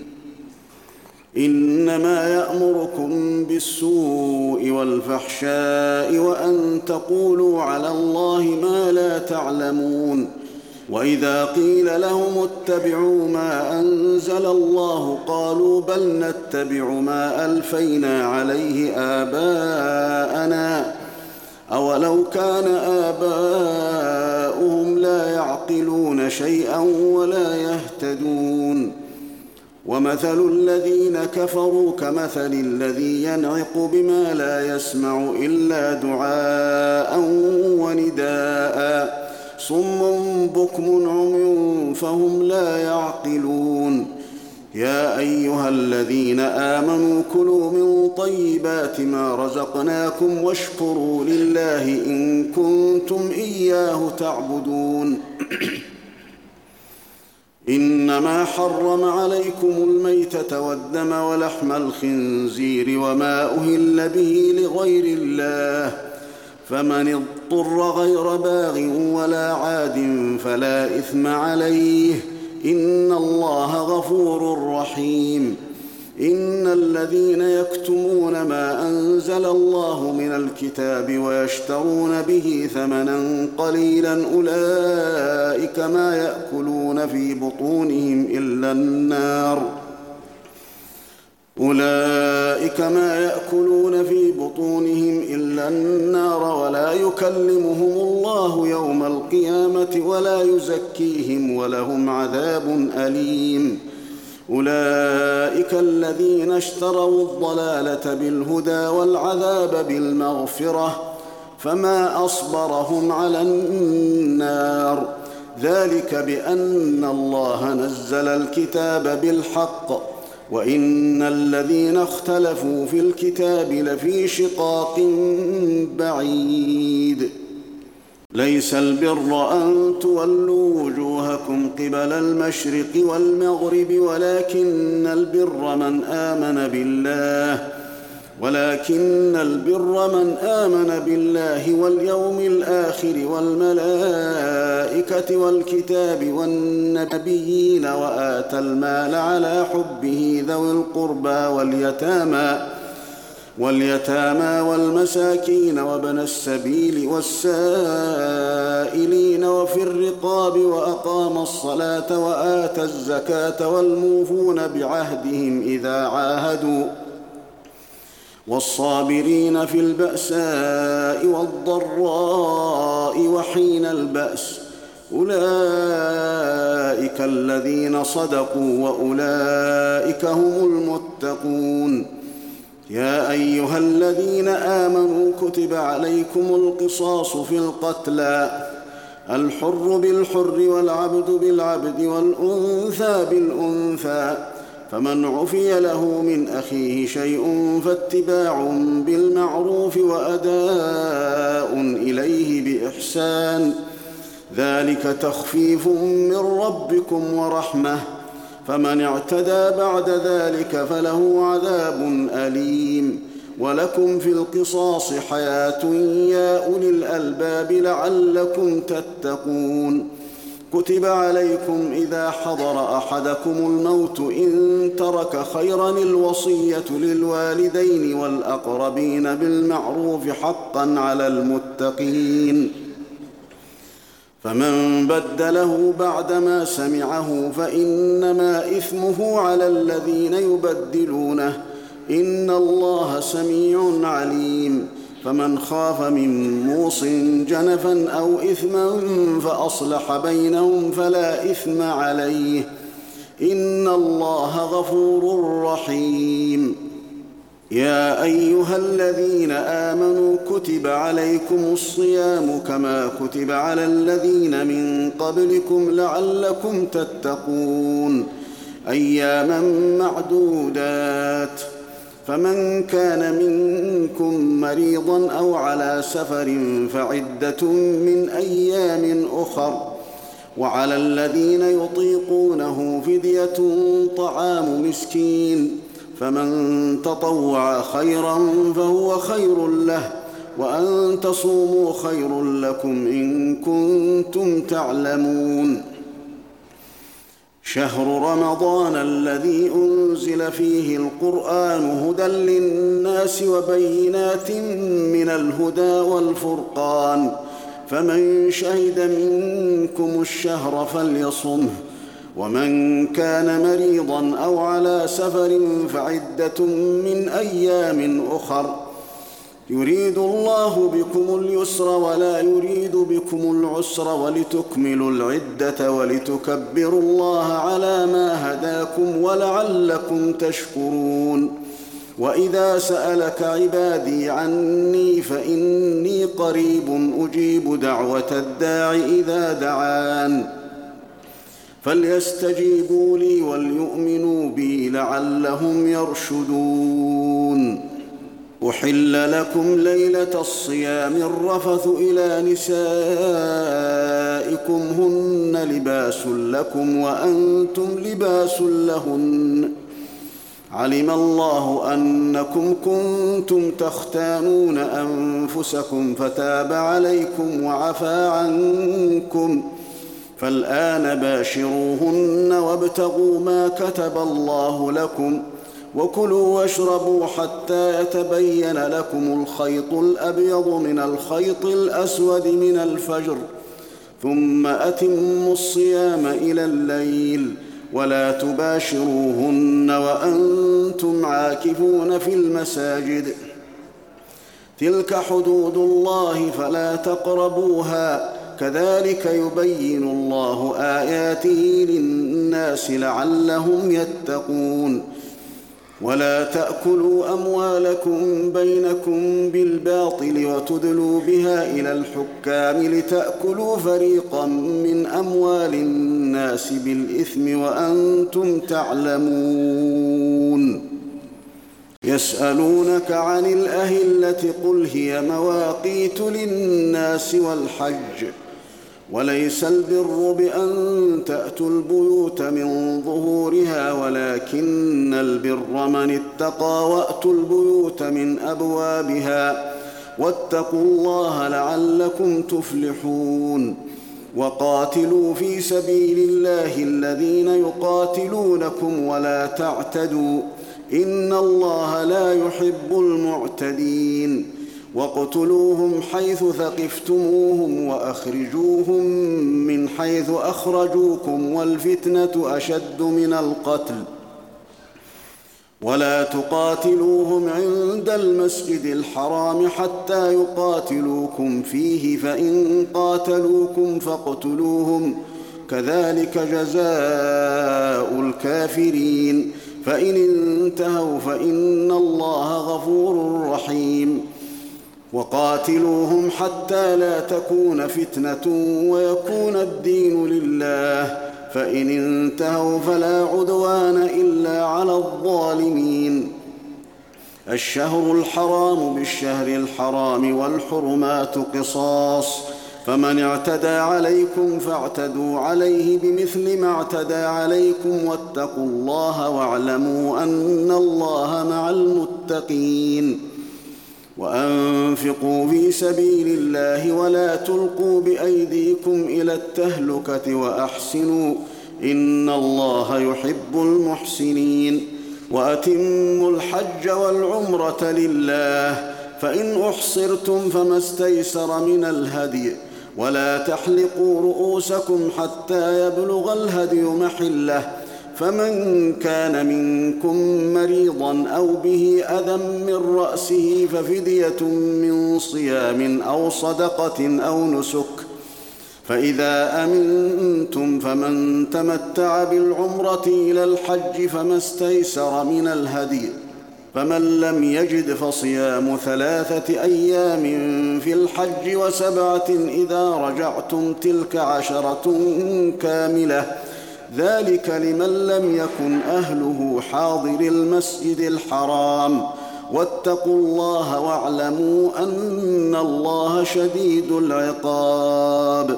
إنما يأمركم بالسوء والفحشاء وأن تقولوا على الله ما لا تعلمون وإذا قيل لهم اتبعوا ما أنزل الله قالوا بل نتبع ما ألفينا عليه آباءنا أولو كان آباؤهم لا يعقلون شيئا ولا يهتدون ومثل الذين كفروا كمثل الذي ينعق بما لا يسمع إلا دعاء ونداء صم بكم عمي فهم لا يعقلون يا أيها الذين آمنوا كلوا من طيبات ما رزقناكم واشكروا لله إن كنتم إياه تعبدون إنما حرم عليكم الميتة والدم ولحم الخنزير وما أهل به لغير الله فمن اضطر غير باغ ولا عاد فلا إثم عليه إن الله غفور رحيم إن الذين يكتمون ما أنزل الله من الكتاب ويشترون به ثمنا قليلا أولئك ما يأكلون في بطونهم إلا النار أولئك ما يأكلون في بطونهم إلا النار ولا يكلمهم الله يوم القيامة ولا يزكيهم ولهم عذاب أليم أولئك الذين اشتروا الضلالة بالهدى والعذاب بالمغفرة فما أصبرهم على النار ذلك بأن الله نزل الكتاب بالحق وإن الذين اختلفوا في الكتاب لفي شقاق بعيد ليس البر أن تولوا وجوهكم قبل المشرق والمغرب ولكن البر من آمن بالله ولكن البر من آمن بالله واليوم الآخر والملائكة والكتاب والنبيين وآتى المال على حبه ذوي القربى واليتامى واليتامى والمساكين وابن السبيل والسائلين وفي الرقاب وأقام الصلاة وآتى الزكاة والموفون بعهدهم إذا عاهدوا والصابرين في البأساء والضراء وحين البأس أولئك الذين صدقوا وأولئك هم المتقون يا أيها الذين آمنوا كتب عليكم القصاص في القتلى الحر بالحر والعبد بالعبد والأنثى بالأنثى فمن عفي له من أخيه شيء فاتباع بالمعروف وأداء إليه بإحسان ذلك تخفيف من ربكم ورحمة فمن اعتدى بعد ذلك فله عذاب أليم ولكم في القصاص حياة يا أولي الألباب لعلكم تتقون كتب عليكم إذا حضر أحدكم الموت إن ترك خيرا الوصية للوالدين والأقربين بالمعروف حقا على المتقين فمن بدله بعدما سمعه فإنما إثمه على الذين يبدلونه إن الله سميع عليم فمن خاف من موص جنفا أو إثما فأصلح بينهم فلا إثم عليه إن الله غفور رحيم يا أيها الذين آمنوا كتب عليكم الصيام كما كتب على الذين من قبلكم لعلكم تتقون أياما معدودات فمن كان منكم مريضا أو على سفر فعدة من أيام أخر وعلى الذين يطيقونه فدية طعام مسكين فمن تطوع خيرا فهو خير له وأن تصوموا خير لكم إن كنتم تعلمون شهر رمضان الذي أنزل فيه القرآن هدى للناس وبينات من الهدى والفرقان فمن شهد منكم الشهر فليصمه ومن كان مريضا أو على سفر فعدة من أيام أخر يريد الله بكم اليسر ولا يريد بكم العسر ولتكملوا العدة ولتكبروا الله على ما هداكم ولعلكم تشكرون وإذا سألك عبادي عني فإني قريب أجيب دعوة الداع إذا دعان فليستجيبوا لي وليؤمنوا بي لعلهم يرشدون أحل لكم ليلة الصيام الرفث إلى نسائكم هن لباس لكم وأنتم لباس لهن علم الله أنكم كنتم تختانون أنفسكم فتاب عليكم وعفى عنكم فالآن باشروهن وابتغوا ما كتب الله لكم وكلوا واشربوا حتى يتبين لكم الخيط الأبيض من الخيط الأسود من الفجر، ثم أتموا الصيام إلى الليل، ولا تباشروهن وأنتم عاكفون في المساجد. تلك حدود الله فلا تقربوها، كذلك يبين الله آياته للناس لعلهم يتقون. ولا تأكلوا أموالكم بينكم بالباطل وتدلوا بها إلى الحكام لتأكلوا فريقا من أموال الناس بالإثم وأنتم تعلمون. يسألونك عن الأهلة قل هي مواقيت للناس والحج، وليس البر بأن تأتوا البيوت من ظهورها ولكن البر من اتقى وأتوا البيوت من أبوابها واتقوا الله لعلكم تفلحون. وقاتلوا في سبيل الله الذين يقاتلونكم ولا تعتدوا إن الله لا يحب المعتدين. واقتلوهم حيث ثقفتموهم وأخرجوهم من حيث أخرجوكم والفتنة أشد من القتل. ولا تقاتلوهم عند المسجد الحرام حتى يقاتلوكم فيه، فإن قاتلوكم فاقتلوهم، كذلك جزاء الكافرين. فإن انتهوا فإن الله غفور رحيم. وقاتلوهم حتى لا تكون فتنة ويكون الدين لله، فإن انتهوا فلا عدوان إلا على الظالمين. الشهر الحرام بالشهر الحرام والحرمات قصاص، فمن اعتدى عليكم فاعتدوا عليه بمثل ما اعتدى عليكم واتقوا الله واعلموا أن الله مع المتقين. وأنفقوا في سبيل الله ولا تلقوا بأيديكم إلى التهلكة وأحسنوا إن الله يحب المحسنين. وأتموا الحج والعمرة لله، فإن أحصرتم فما استيسر من الهدي، ولا تحلقوا رؤوسكم حتى يبلغ الهدي محله، فمن كان منكم مريضا أو به أذى من رأسه ففدية من صيام أو صدقة أو نسك. فإذا أمنتم فمن تمتع بالعمرة إلى الحج فما استيسر من الهدي، فمن لم يجد فصيام ثلاثة أيام في الحج وسبعة إذا رجعتم، تلك عشرة كاملة، ذلك لمن لم يكن أهله حاضر المسجد الحرام. واتقوا الله واعلموا أن الله شديد العقاب.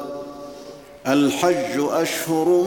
الحج أشهر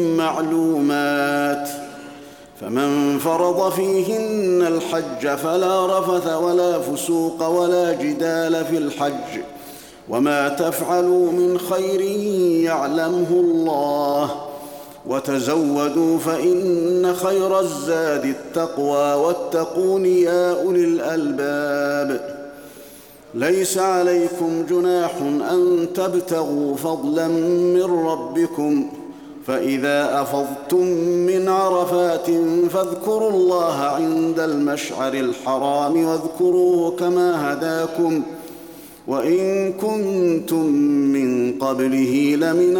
معلومات، فمن فرض فيهن الحج فلا رفث ولا فسوق ولا جدال في الحج، وما تفعلوا من خير يعلمه الله، وتزودوا فإن خير الزاد التقوى واتقون يا أولي الألباب. ليس عليكم جناح أن تبتغوا فضلا من ربكم، فإذا أفضتم من عرفات فاذكروا الله عند المشعر الحرام واذكروه كما هداكم وإن كنتم من قبله لمن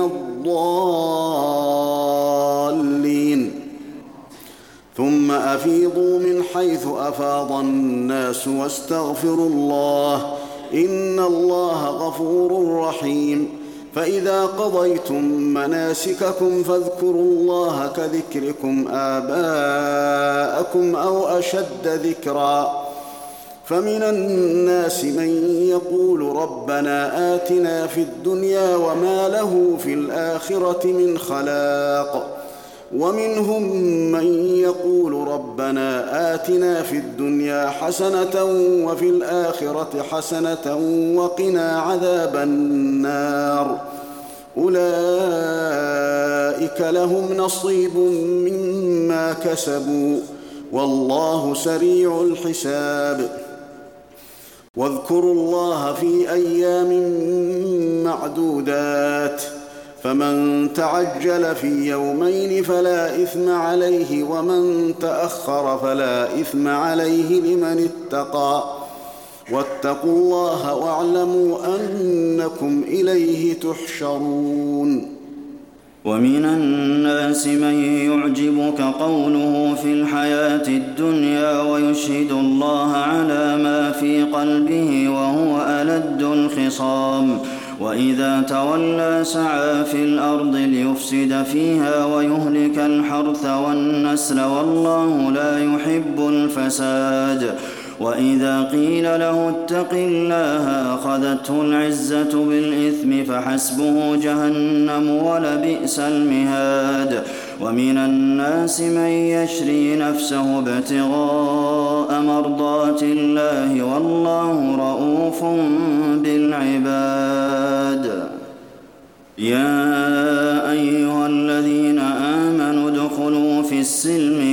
الضالين. ثم أفيضوا من حيث أفاض الناس واستغفروا الله إن الله غفور رحيم. فإذا قضيتم مناسككم فاذكروا الله كذكركم آباءكم أو أشد ذكرا. فمن الناس من يقول ربنا آتنا في الدنيا وما له في الآخرة من خلاق، ومنهم من يقول ربنا آتنا في الدنيا حسنة وفي الآخرة حسنة وقنا عذاب النار. أولئك لهم نصيب مما كسبوا والله سريع الحساب. واذكروا الله في أيام معدودات، فمن تعجل في يومين فلا إثم عليه، ومن تأخر فلا إثم عليه لمن اتقى. واتقوا الله واعلموا أنكم إليه تحشرون. ومن الناس من يعجبك قوله في الحياة الدنيا ويشهد الله على ما في قلبه وهو ألد الخصام، وإذا تولى سعى في الأرض ليفسد فيها ويهلك الحرث والنسل والله لا يحب الفساد. وإذا قيل له اتق الله أخذته العزة بالإثم فحسبه جهنم ولبئس المهاد. ومن الناس من يشري نفسه ابتغاء مرضات الله والله رءوف بالعباد. يا أيها الذين آمنوا ادخلوا في السلم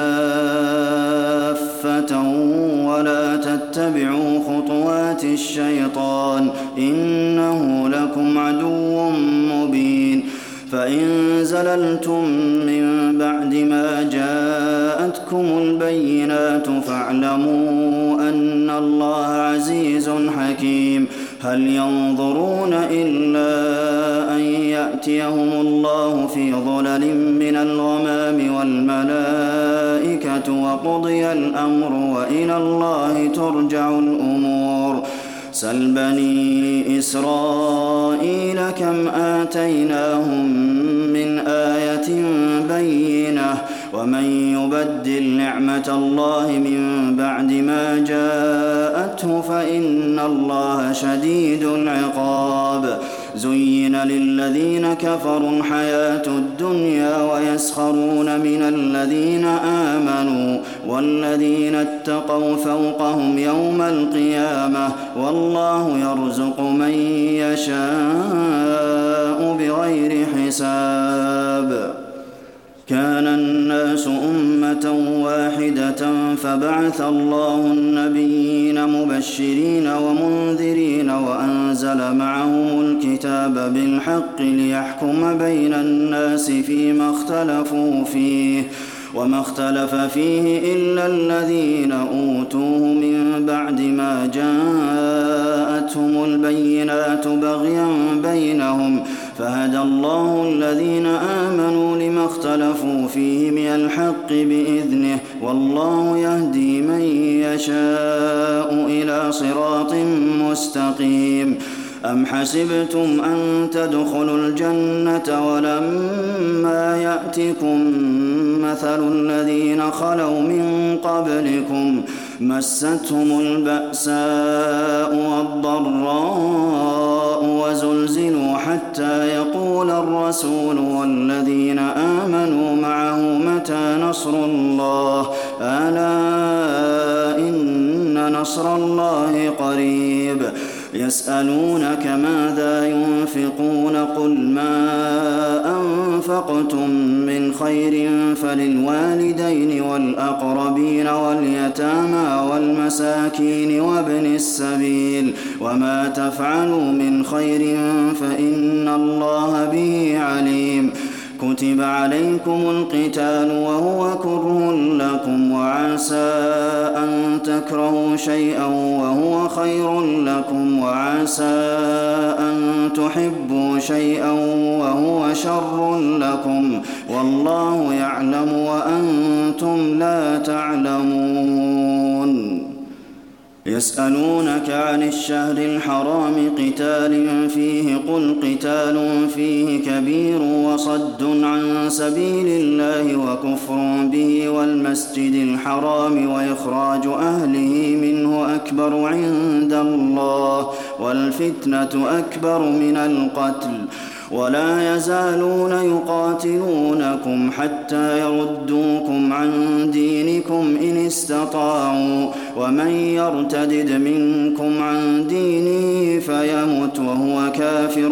كافة ولا تتبعوا خطوات الشيطان إنه لكم عدو مبين. فإن زللتم من بعد ما جاءتكم البينات فاعلموا أن الله عزيز حكيم. هل ينظرون إلا أن يأتيهم الله في ظلل من الغمام والملائكة وقضي الأمر وإلى الله ترجع الأمور. سل بني إسرائيل كم آتيناهم من آية بينة ومن يبدل نعمة الله من بعد ما جاءته فإن الله شديد العقاب. زين للذين كفروا الحياة الدنيا ويسخرون من الذين آمنوا والذين اتقوا فوقهم يوم القيامة والله يرزق من يشاء بغير حساب. كان الناس أمة واحدة فبعث الله النبيين مبشرين ومنذرين وأنزل معهم الكتاب بالحق ليحكم بين الناس فيما اختلفوا فيه وما اختلف فيه إلا الذين أوتوه من بعد ما جاءتهم البينات بغيا بينهم فهدى الله الذين آمنوا لما اختلفوا فيه من الحق بإذنه والله يهدي من يشاء إلى صراط مستقيم. أم حسبتم أن تدخلوا الجنة ولما يأتكم مثل الذين خلوا من قبلكم مستهم البأساء والضراء وزلزلوا حتى يقول الرسول والذين آمنوا معه متى نصر الله ألا إن نصر الله قريب. يسألونك ماذا ينفقون قل ما أنفقتم من خير فللوالدين والأقربين واليتامى والمساكين وابن السبيل وما تفعلوا من خير فإن الله به عليم. كتب عليكم القتال وهو كره لكم وعسى أن تكرهوا شيئا وهو خير لكم وعسى أن تحبوا شيئا وهو شر لكم والله يعلم وأنتم لا تعلمون. يسألونك عن الشهر الحرام قتال فيه قل قتال فيه كبير وصد عن سبيل الله وكفر به والمسجد الحرام وإخراج أهله منه أكبر عند الله والفتنة أكبر من القتل ولا يزالون يقاتلونكم حتى يردوكم عن دينكم إن استطاعوا ومن يرتدد منكم عن دينه فيمت وهو كافر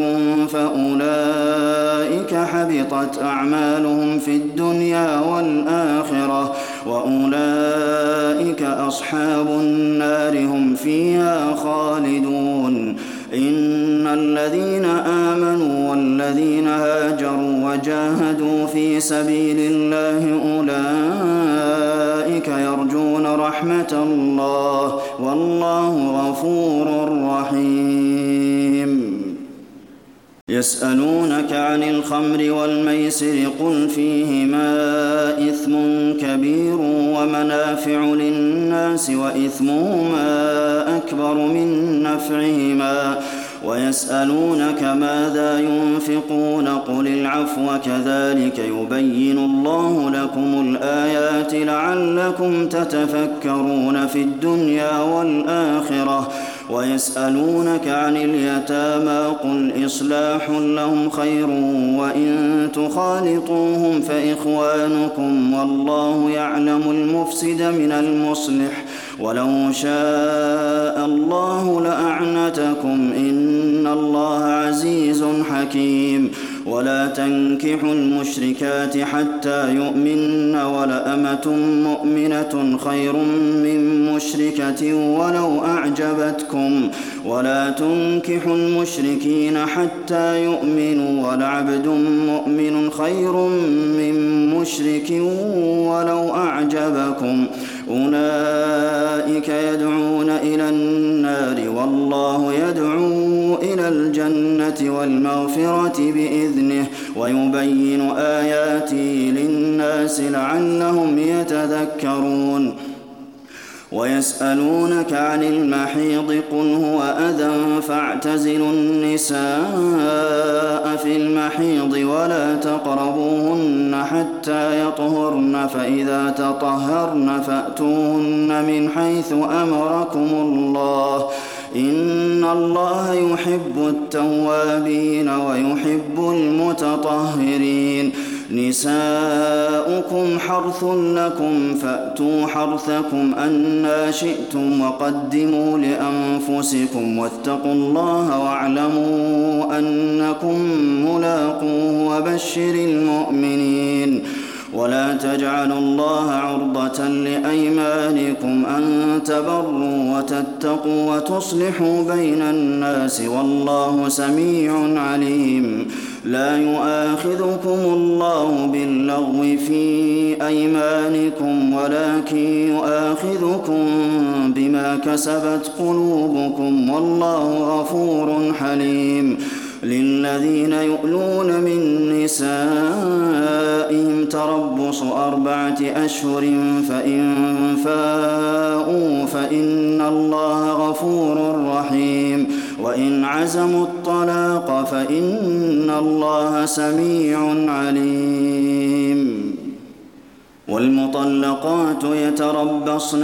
فأولئك حبطت أعمالهم في الدنيا والآخرة وأولئك أصحاب النار هم فيها خالدون إن الذين آمنوا والذين هاجروا وجاهدوا في سبيل الله أولئك يرجون رحمة الله والله غفور رحيم يسألونك عن الخمر والميسر قل فيهما إثم كبير ومنافع للناس وإثمهما أكبر من نفعهما ويسألونك ماذا ينفقون قل العفو كذلك يبين الله لكم الآيات لعلكم تتفكرون في الدنيا والآخرة ويسألونك عن اليتامى قل إصلاح لهم خير وإن تخالطوهم فإخوانكم والله يعلم المفسد من المصلح ولو شاء الله لأعنتكم إن الله عزيز حكيم ولا تنكحوا المشركات حتى يؤمن ولأمة مؤمنة خير من مشركة ولو أعجبتكم ولا تنكحوا المشركين حتى يؤمنوا ولعبد مؤمن خير من مشرك ولو أعجبكم أولئك يدعون إلى النار والله يدعو إلى الجنة والمغفرة بإذنه ويبين آياته للناس لعلهم يتذكرون ويسألونك عن المحيض قل هو أذى فاعتزلوا النساء في المحيض ولا تقربوهن حتى يطهرن فإذا تطهرن فأتوهن من حيث أمركم الله إن الله يحب التوابين ويحب المتطهرين نساؤكم حرث لكم فأتوا حرثكم أنى شئتم وقدموا لأنفسكم واتقوا الله واعلموا أنكم ملاقوه وبشر المؤمنين ولا تجعلوا الله عرضة لأيمانكم أن تبروا وتتقوا وتصلحوا بين الناس والله سميع عليم لا يؤاخذكم الله باللغو في أيمانكم ولكن يؤاخذكم بما كسبت قلوبكم والله غفور حليم للذين يؤلون من نسائهم تربص أربعة أشهر فإن فاءوا فإن الله غفور رحيم وإن عزموا الطلاق فإن الله سميع عليم والمطلقات يتربصن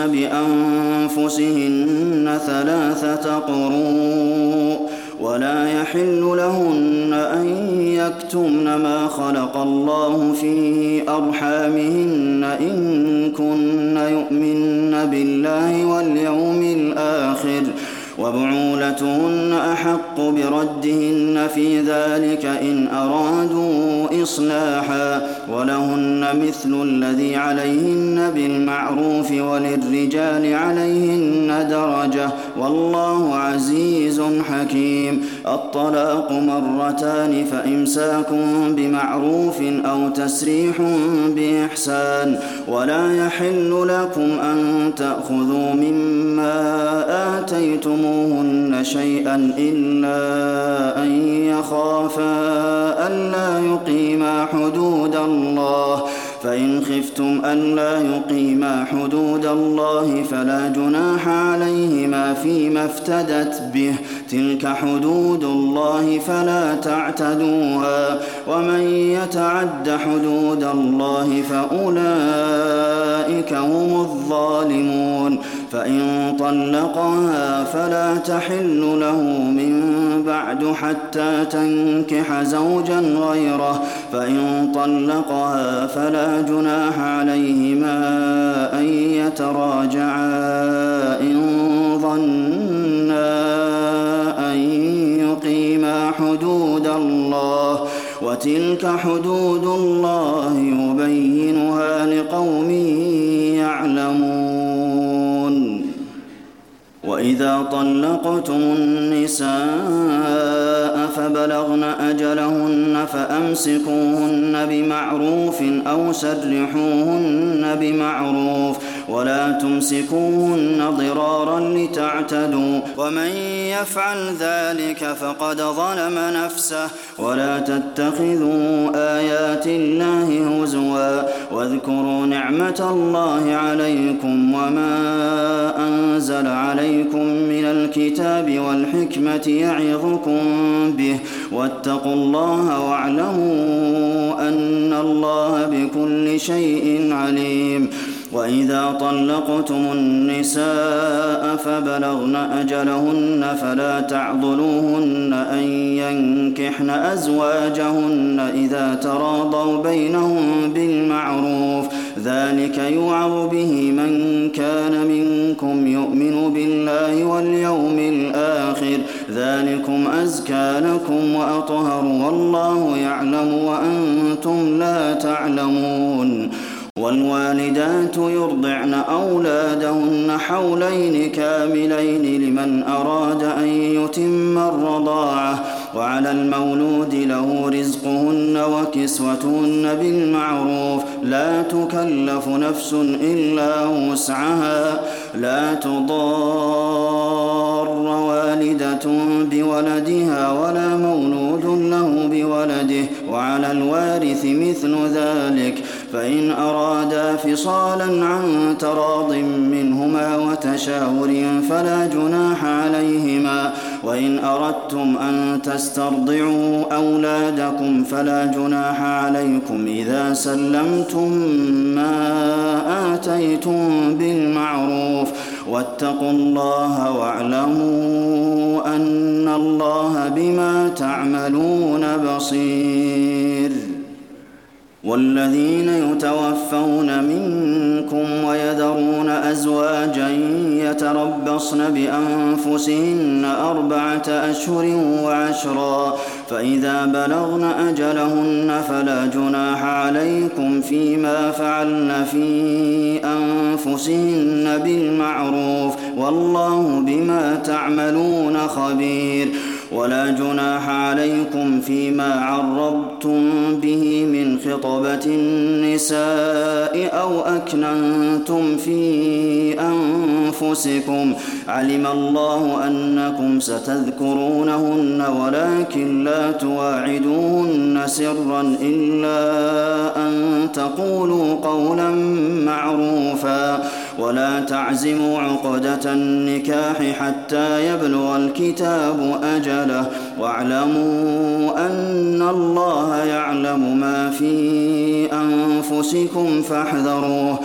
بأنفسهن ثلاثة قروء ولا يحل لهن أن يكتمن ما خلق الله في أرحامهن إن كن يؤمن بالله واليوم الآخر وبعولتهن أحق بردهن في ذلك إن أرادوا إصلاحا ولهن مثل الذي عليهن بالمعروف وللرجال عليهن درجة والله عزيز حكيم الطلاق مرتان فإمساك بمعروف أو تسريح بإحسان ولا يحل لكم أن تأخذوا مما آتيتم هن شيئا إلا أن يخافا ألا يقيما حدود الله فإن خفتم ألا يقيما حدود الله فلا جناح عليهما فيما افتدت به تلك حدود الله فلا تعتدوها ومن يتعد حدود الله فأولئك هم الظالمون فإن طلقها فلا تحل له من بعد حتى تنكح زوجا غيره فإن طلقها فلا جناح عليهما أن يتراجعا إن ظنا أن يقيما حدود الله وتلك حدود الله يبينها لقوم وإذا طلقتم النساء فبلغن أجلهن فأمسكوهن بمعروف أو سرحوهن بمعروف ولا تمسكوهن ضرارا لتعتدوا ومن يفعل ذلك فقد ظلم نفسه ولا تتخذوا آيات الله هزوا واذكروا نعمة الله عليكم وما أنزل عليكم من الكتاب والحكمة يعظكم به واتقوا الله واعلموا أن الله بكل شيء عليم وإذا طلقتم النساء فبلغن أجلهن فلا تعضلوهن أن ينكحن أزواجهن إذا تراضوا بينهم بالمعروف ذلك يوعظ به من كان منكم يؤمن بالله واليوم الآخر ذلكم أزكى لكم وأطهر والله يعلم وأنتم لا تعلمون والوالدات يرضعن أولادهن حولين كاملين لمن أراد أن يتم الرضاعة وعلى المولود له رزقهن وكسوتهن بالمعروف لا تكلف نفس إلا وسعها لا تضار والدة بولدها ولا مولود له بولده وعلى الوارث مثل ذلك فإن أرادا فصالا عن تراض منهما وتشاور فلا جناح عليهما وإن أردتم أن تسترضعوا أولادكم فلا جناح عليكم إذا سلمتم ما آتيتم بالمعروف واتقوا الله واعلموا أن الله بما تعملون بصير والذين يتوفون منكم ويذرون أزواجا يتربصن بأنفسهن أربعة أشهر وعشرا فإذا بلغن أجلهن فلا جناح عليكم فيما فعلن في أنفسهن بالمعروف والله بما تعملون خبير ولا جناح عليكم فيما عرضتم به من خطبة النساء أو أكننتم في أنفسكم علم الله أنكم ستذكرونهن ولكن لا تواعدوهن سرا إلا أن تقولوا قولا معروفا ولا تعزموا عقدة النكاح حتى يبلغ الكتاب أجله واعلموا أن الله يعلم ما في أنفسكم فاحذروه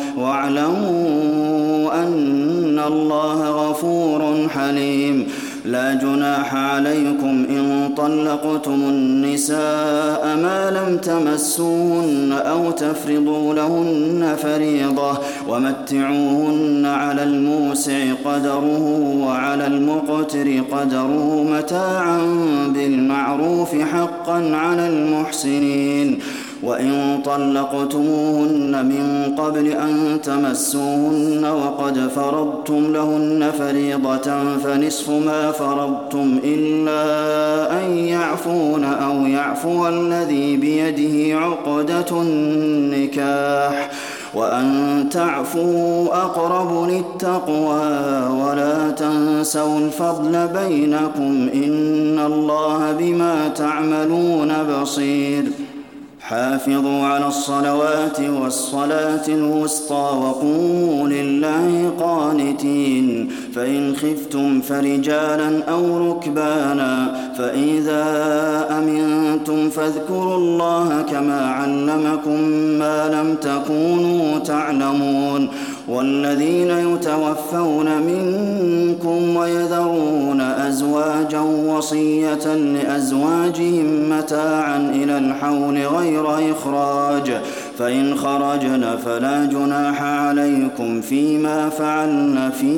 واعلموا أن الله غفور حليم لا جناح عليكم إن طلقتم النساء ما لم تمسوهن أو تفرضوا لهن فريضة ومتعوهن على الموسع قدره وعلى المقتر قدره متاعا بالمعروف حقا على المحسنين وإن طلقتموهن من قبل أن تمسوهن وقد فرضتم لهن فريضة فنصف ما فرضتم إلا أن يعفون أو يعفو الذي بيده عقدة النكاح وأن تعفوا أقرب للتقوى ولا تنسوا الفضل بينكم إن الله بما تعملون بصير حافظوا على الصلوات والصلاة الوسطى وقوموا لله قانتين فإن خفتم فرجالا أو ركبانا فإذا أمنتم فاذكروا الله كما علمكم ما لم تكونوا تعلمون والذين يتوفون منكم ويذرون أزواجا وصية لأزواجهم متاعا إلى الحول غير إخراج فإن خرجن فلا جناح عليكم فيما فعلن في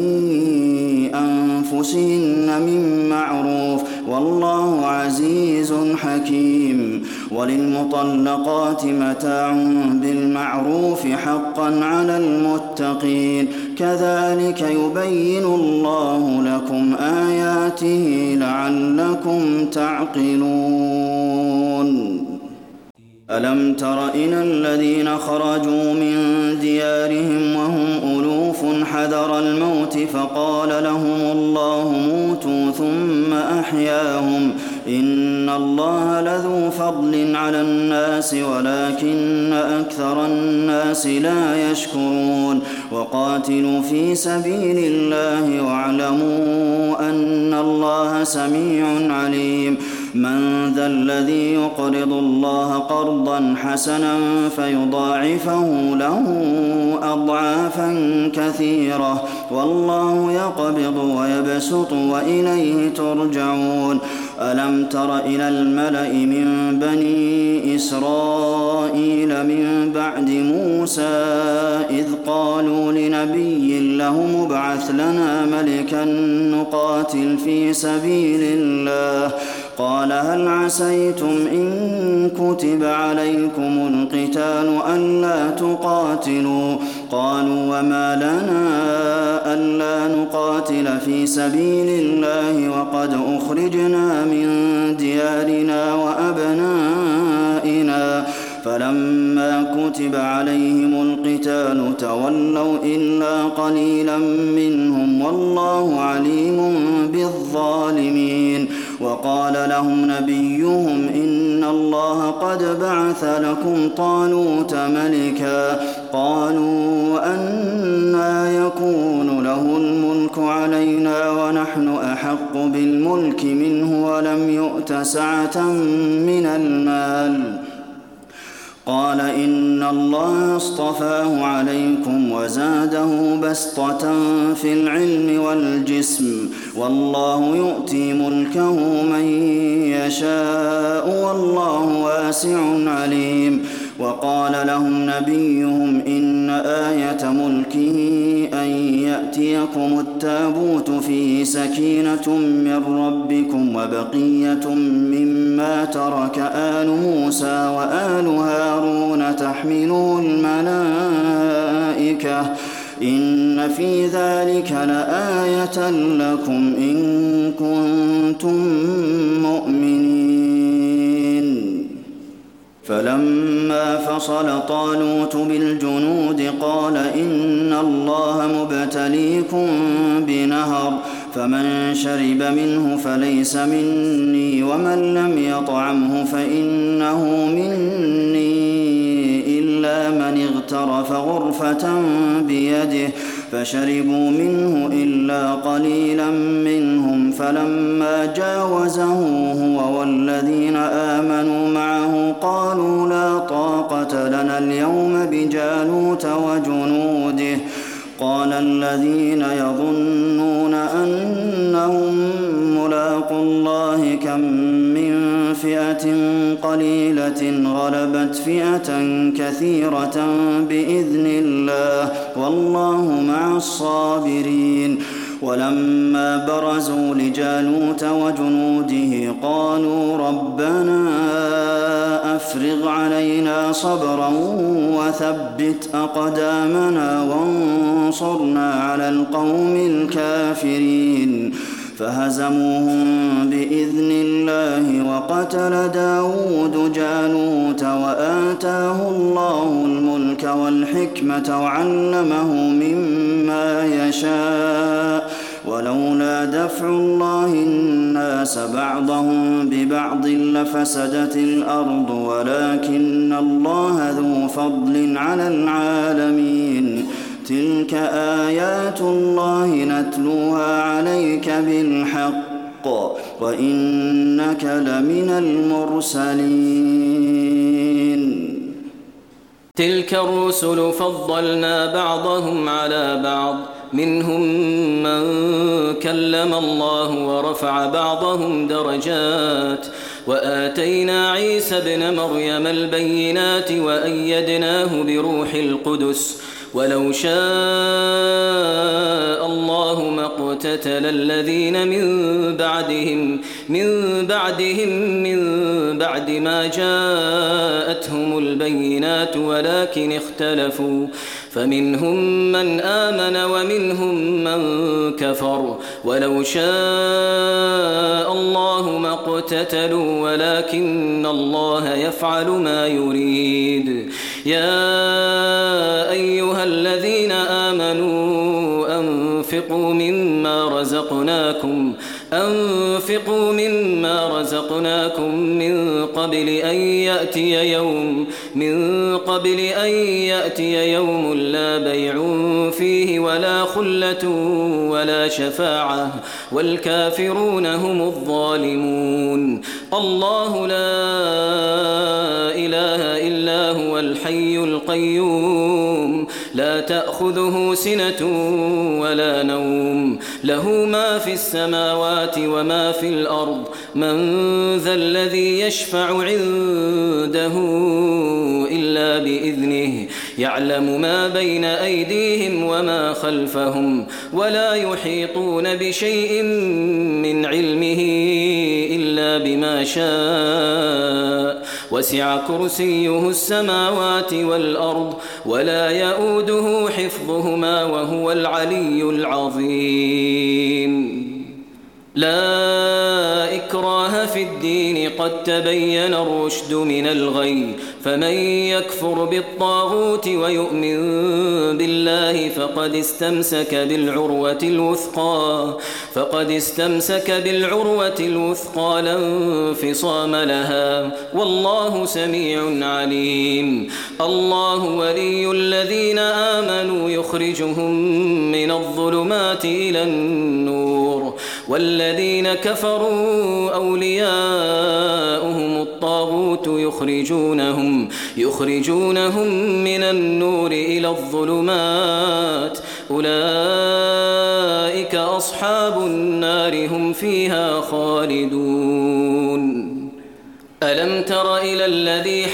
أنفسهن من معروف والله عزيز حكيم وللمطلقات متاع بالمعروف حقا على المتقين كذلك يبين الله آياته لعلكم تعقلون. ألم تر إلى الذين خرجوا من ديارهم وهم ألوف حذر الموت فقال لهم الله موتوا ثم أحياهم إن الله لذو فضل على الناس ولكن أكثر الناس لا يشكرون. وقاتلوا في سبيل الله واعلموا أن الله سميع عليم. من ذا الذي يقرض الله قرضا حسنا فيضاعفه له أضعافا كثيرة والله يقبض ويبسط وإليه ترجعون. ألم تر إلى الملأ من بني إسرائيل من بعد موسى إذ قالوا لنبي له ابعث لنا ملكا نقاتل في سبيل الله قال هل عسيتم إن كتب عليكم القتال ألا تقاتلوا قالوا وما لنا ألا نقاتل في سبيل الله وقد أخرجنا من ديارنا وأبنائنا فلما كتب عليهم القتال تولوا إلا قليلا منهم والله عليم بالظالمين. وقال لهم نبيهم إن الله قد بعث لكم طالوت ملكا قالوا أنى يكون له الملك علينا ونحن أحق بالملك منه ولم يؤت سعة من المال قال إن الله اصطفاه عليكم وزاده بسطة في العلم والجسم والله يؤتي ملكه من يشاء والله واسع عليم. وقال لهم نبيهم إن آية ملكه أن يأتيكم التابوت فيه سكينة من ربكم وبقية مما ترك آل موسى وآل هارون تحمله الملائكة إن في ذلك لآية لكم إن كنتم مؤمنين. فلما فصل طالوت بالجنود قال إن الله مبتليكم بنهر فمن شرب منه فليس مني ومن لم يطعمه فإنه مني إلا من اغترف غرفة بيده فشربوا منه إلا قليلا منهم فلما جاوزه هو والذين آمنوا معه قالوا لا طاقة لنا اليوم بجالوت وجنوده قال الذين يظنون أنهم ملاقو الله كم من فئة قليلة غلبت فئة كثيرة بإذن الله والله مع الصابرين. ولما برزوا لجالوت وجنوده قالوا ربنا أفرغ علينا صبرا وثبت أقدامنا وانصرنا على القوم الكافرين فهزموهم بإذن الله وقتل داود جالوت وآتاه الله الملك والحكمة وعلمه مما يشاء ولولا دفع الله الناس بعضهم ببعض لفسدت الأرض ولكن الله ذو فضل على العالمين. تلك آيات الله نتلوها عليك بالحق وإنك لمن المرسلين. تلك الرسل فضلنا بعضهم على بعض منهم من كلم الله ورفع بعضهم درجات وآتينا عيسى ابن مريم البينات وأيدناه بروح القدس ولو شاء الله ما اقتتل الذين من بعدهم من بعدهم من بعد ما جاءتهم البينات ولكن اختلفوا فمنهم من آمن ومنهم من كفر ولو شاء الله ما اقتتلوا ولكن الله يفعل ما يريد. يا أيها الذين آمنوا أنفقوا مما رزقناكم أنفقوا مما رزقناكم من قبل أن يأتي يوم من قبل أن يأتي يوم لا بيع فيه ولا خلة ولا شفاعة والكافرون هم الظالمون. الله لا إله إلا هو الحي القيوم لا تأخذه سنة ولا نوم له ما في السماوات وما في الأرض من ذا الذي يشفع عنده إلا بإذنه يعلم ما بين أيديهم وما خلفهم ولا يحيطون بشيء من علمه إلا بما شاء وسع كرسيه السماوات والأرض ولا يؤوده حفظهما وهو العلي العظيم. لا إكراه في الدين قد تبين الرشد من الغي فمن يكفر بالطاغوت ويؤمن بالله فقد استمسك بالعروة الوثقى فقد استمسك بالعروة الوثقى لا انفصام لها والله سميع عليم. الله ولي الذين آمنوا يخرجهم من الظلمات إلى النور والذين كفروا أولياؤهم الطاغوت يخرجونهم يخرجونهم من النور إلى الظلمات أولئك أصحاب النار هم فيها خالدون. ألم تر إلى الذي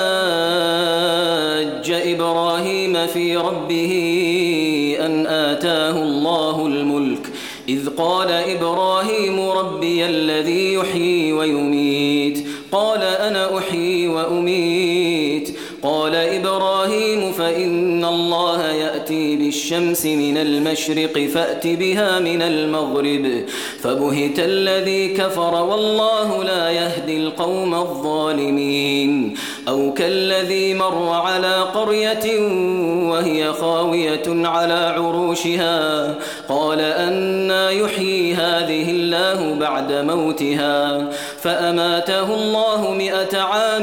حاج إبراهيم في ربه أن آتاه الله الملك إذ قال إبراهيم ربي الذي يحيي ويميت قال أنا أحيي وأميت قال إبراهيم فإن الله يأتي بالشمس من المشرق فأت بها من المغرب فبهت الذي كفر والله لا يهدي القوم الظالمين. أو كالذي مر على قرية وهي خاوية على عروشها قال أنى يحيي هذه الله بعد موتها فأماته الله مئة عام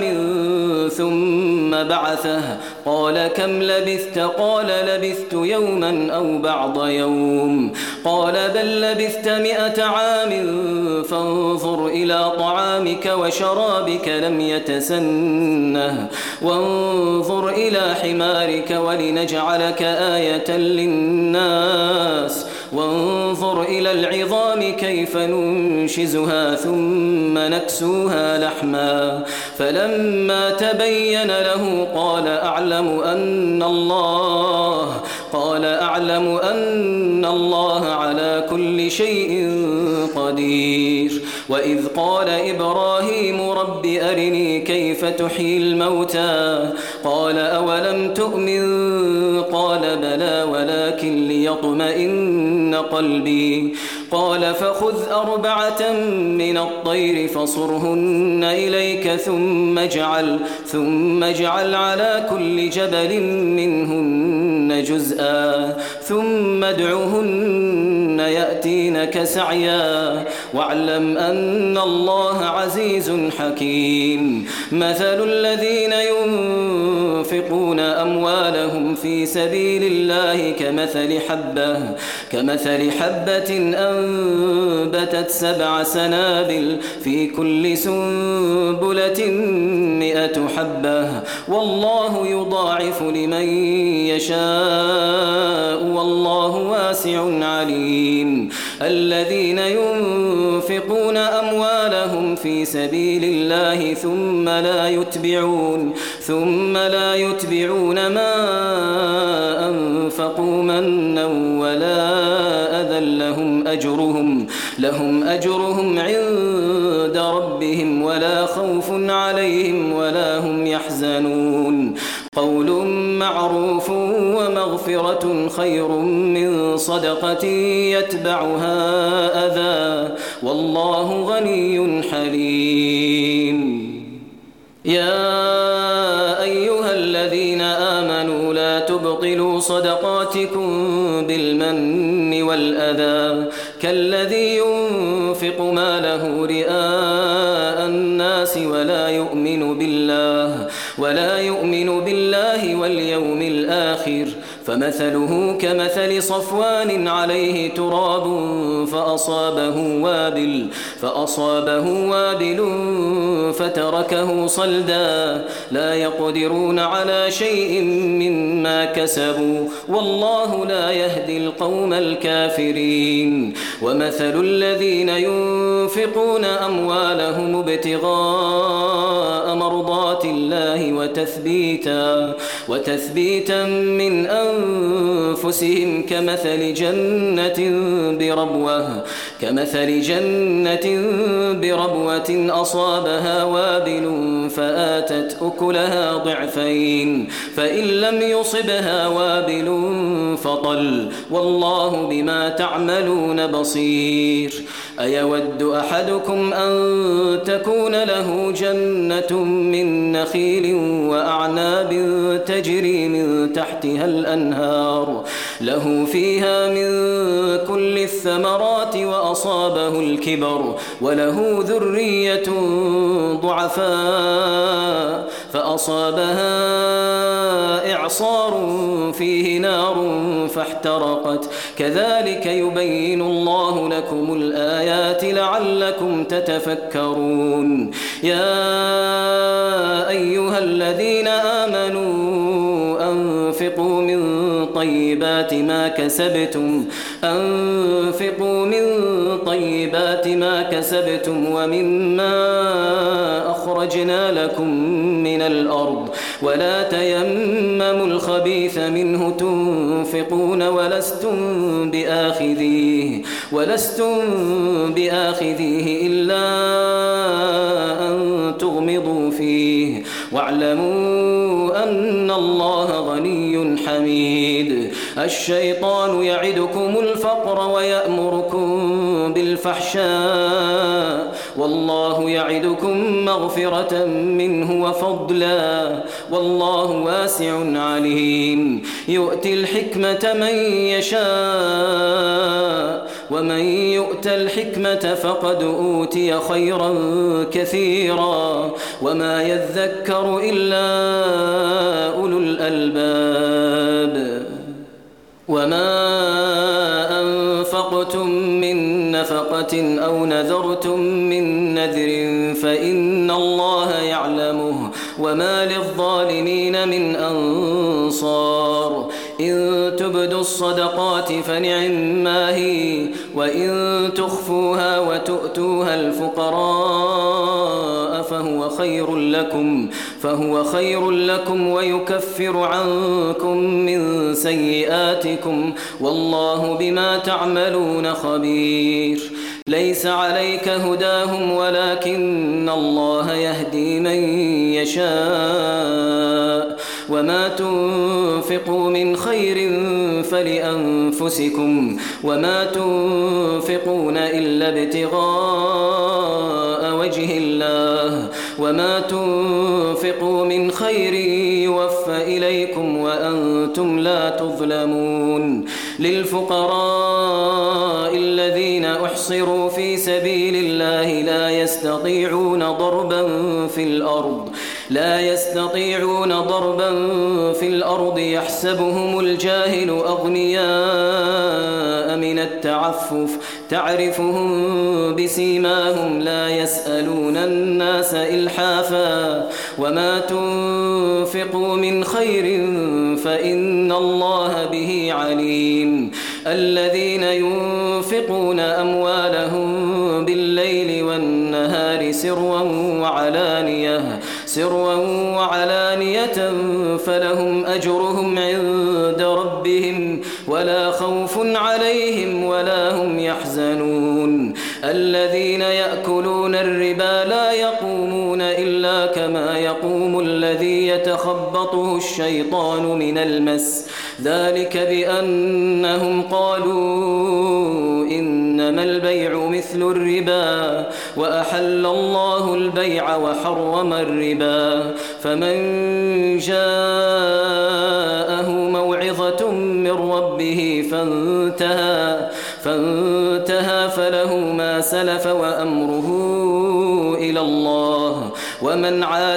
ثم بعثه قال كم لبثت قال لبثت يوما أو بعض يوم قال بل لبثت مئة عام فانظر إلى طعامك وشرابك لم يتسنه وانظر إلى حمارك ولنجعلك آية للناس وانظر إلى العظام كيف ننشزها ثم نكسوها لحما فلما تبين له قال أعلم أن الله قال أعلم أن الله على كل شيء قدير. وإذ قال إبراهيم رب أرني كيف تحيي الموتى قال أولم تؤمن قال بلى ولكن ليطمئن قلبي قال فخذ أربعة من الطير فصرهن إليك ثم اجعل ثم اجعل على كل جبل منهن جزءا ثم ادعهن يأتينك سعيا واعلم أن الله عزيز حكيم. مثل الذين ينفقون أموالهم في سبيل الله كمثل حبة كمثل حبة أنبتت سبع سنابل في كل سنبلة مئة حبة والله يضاعف لمن يشاء والله واسع عليم. الذين ينفقون أموالهم في سبيل الله ثم لا يتبعون ثم لا يتبعون ما أنفقوا منا ولا أذى لهم أجرهم لهم أجرهم عند ربهم ولا خوف عليهم ولا هم يحزنون. قول معروف ومغفرة خير من صدقة يتبعها أذى والله غني حليم. يا أيها الذين آمنوا لا تبطلوا صدقاتكم بالمن والأذى كالذي ينفق ماله رئاء الناس ولا يؤمن بالله ولا يؤمن بالله واليوم الآخر فمثله كمثل صفوان عليه تراب فأصابه وابل فأصابه وابل فتركه صلدا لا يقدرون على شيء مما كسبوا والله لا يهدي القوم الكافرين. ومثل الذين ينفقون أموالهم ابتغاء مرضات الله وتثبيتا وتثبيتا من أنفسهم كمثل جنة بربوة كمثل جنة بربوة أصابها وابل فآتت أكلها ضعفين فإن لم يصبها وابل فطل والله بما تعملون بصير. أيود أحدكم أن تكون له جنة من نخيل وأعناب تجري من تحتها الأنهار له فيها من كل الثمرات وأصابه الكبر وله ذرية ضعفاء فأصابها إعصار فيه نار فاحترقت كذلك يبين الله لكم الآيات لعلكم تتفكرون. يا أيها الذين آمنوا أنفقوا من طيبات ما كسبتم أنفقوا من طيبات ما كسبتم ومما أخرجنا لكم من الأرض ولا تيمموا الخبيث منه تنفقون ولستم بآخذيه ولستم بآخذيه إلا أن تغمضوا فيه واعلموا أن الله غني حميد. الشيطان يعدكم الفقر ويأمركم بالفحشاء والله يعدكم مغفرة منه وفضلا والله واسع عليم. يؤتي الحكمة من يشاء ومن يؤت الحكمة فقد أوتي خيرا كثيرا وما يذكر إلا أولو الألباب. وما أنفقتم من نفقة أو نذرتم من نذر فإن الله يعلمه وما للظالمين من أنصار. إن تبدوا الصدقات فنعما هي وإن تخفوها وتؤتوها الفقراء فهو خير لكم فهو خير لكم ويكفر عنكم من سيئاتكم والله بما تعملون خبير. ليس عليك هداهم ولكن الله يهدي من يشاء وما تنفقوا من خير فلأنفسكم وما تنفقون إلا ابتغاء وجه الله وما تنفقوا من خير يوفى إليكم وأنتم لا تظلمون. للفقراء الذين أحصروا في سبيل الله لا يستطيعون ضربا في الأرض لا يستطيعون ضربا في الأرض يحسبهم الجاهل أغنياء من التعفف تعرفهم بسيماهم لا يسألون الناس إلحافا وما تنفقوا من خير فإن الله به عليم. الذين ينفقون أموالهم بالليل والنهار سرا وعلانية سرا وعلانية فلهم أجرهم عند ربهم ولا خوف عليهم ولا هم يحزنون. الذين يأكلون الربا لا يقومون إلا كما يقوم يقوم الذي يتخبطه الشيطان من المس ذلك بأنهم قالوا إنما البيع مثل الربا وأحل الله البيع وحرم الربا فمن جاءه موعظة من ربه فانتهى فانتهى فله ما سلف وأمره إلى الله ومن عاد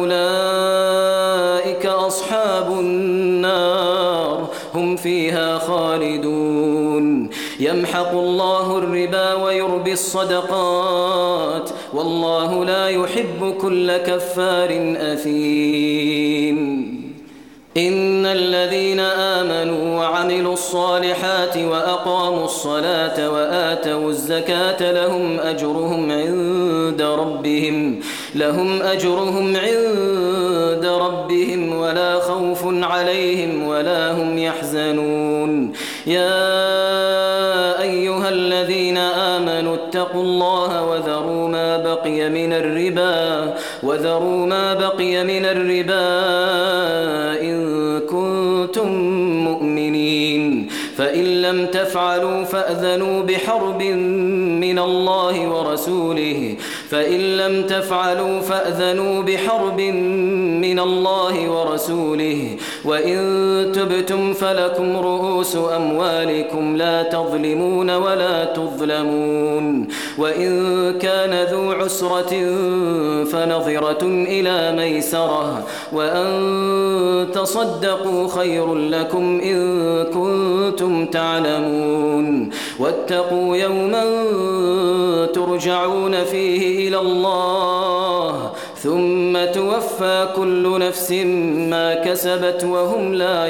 فأولئك أصحاب النار هم فيها خالدون يمحق الله الربا ويربي الصدقات والله لا يحب كل كفار أثيم إن الذين آمنوا وعملوا الصالحات وأقاموا الصلاة وآتوا الزكاة لهم أجرهم عند ربهم لهم أجرهم عند ربهم ولا خوف عليهم ولا هم يحزنون يا أيها الذين آمنوا اتقوا الله وذروا ما بقي من الربا وذروا ما بقي من الربا إن كنتم مؤمنين فإن لم تفعلوا فأذنوا بحرب من الله ورسوله فإن لم تفعلوا فأذنوا بحرب من الله ورسوله وإن تبتم فلكم رؤوس أموالكم لا تظلمون ولا تظلمون وإن كان ذو عسرة فنظرة إلى ميسرة وأن تصدقوا خير لكم إن كنتم تعلمون واتقوا يوما ترجعون فيه إلى الله ثم توفى كل نفس ما كسبت وهم لا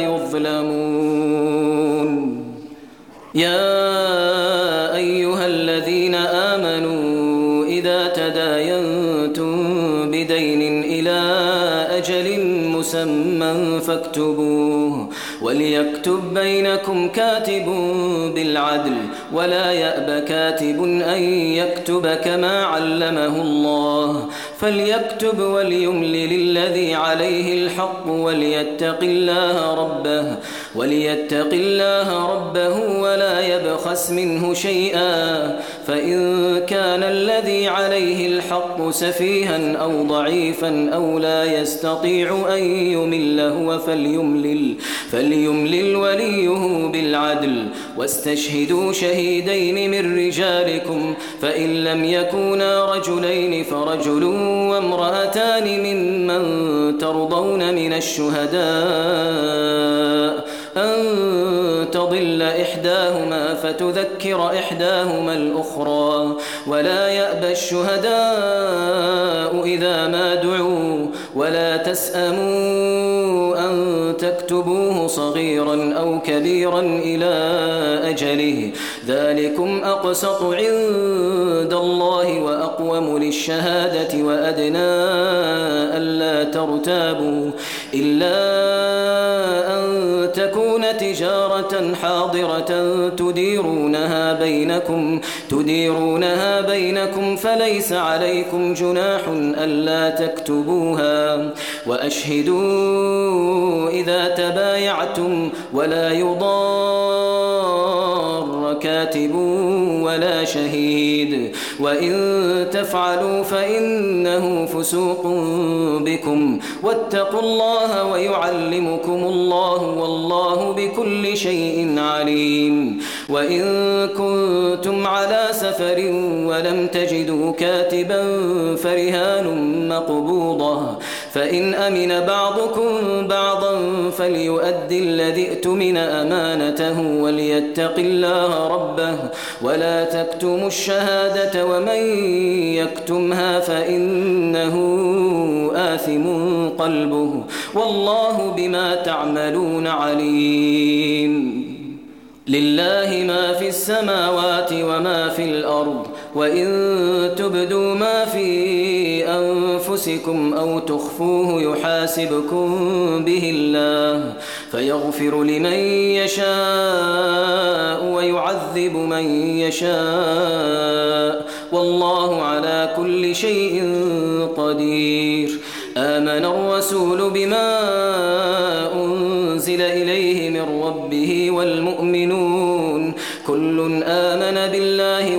يظلمون يا أيها الذين آمنوا إذا تداينتم بدين إلى أجل مسمى فاكتبوه وليكتب بينكم كاتب بالعدل ولا يأب كاتب أن يكتب كما علمه الله فليكتب وليملل الذي عليه الحق وليتق الله ربه وليتق الله ربه ولا يبخس منه شيئا فإن كان الذي عليه الحق سفيها أو ضعيفا أو لا يستطيع أن يمل هو فليملل فليملل وليه بالعدل واستشهدوا شهيدين من رجالكم فإن لم يكونا رجلين فرجل وامرأتان ممن ترضون من الشهداء أن تضل إحداهما فتذكر إحداهما الأخرى ولا يأبى الشهداء إذا ما دعوا ولا تسأموا أن تكتبوه صغيرا أو كبيرا إلى أجله ذلكم أقسط عند الله وأقوم للشهادة وأدنى ألا ترتابوا إلا أن تكون تجارة حاضرة تديرونها بينكم تديرونها بينكم فليس عليكم جناح ألا تكتبوها وأشهدوا إذا تبايعتم ولا يضار كاتب ولا شهيد وإن تفعلوا فإنه فسوق بكم واتقوا الله ويعلمكم الله والله بكل شيء عليم وإن كنتم على سفر ولم تجدوا كاتبا فرهان مقبوضة فإن أمن بعضكم بعضا فليؤدي الذي ائتمن أمانته وليتق الله ربه ولا تكتموا الشهادة ومن يكتمها فإنه آثم قلبه والله بما تعملون عليم لله ما في السماوات وما في الأرض وإن تبدوا ما في أنفسكم أو تخفوه يحاسبكم به الله فيغفر لمن يشاء ويعذب من يشاء والله على كل شيء قدير آمن آمن الرسول بما أنزل إليه من ربه والمؤمنون كل آمن بالله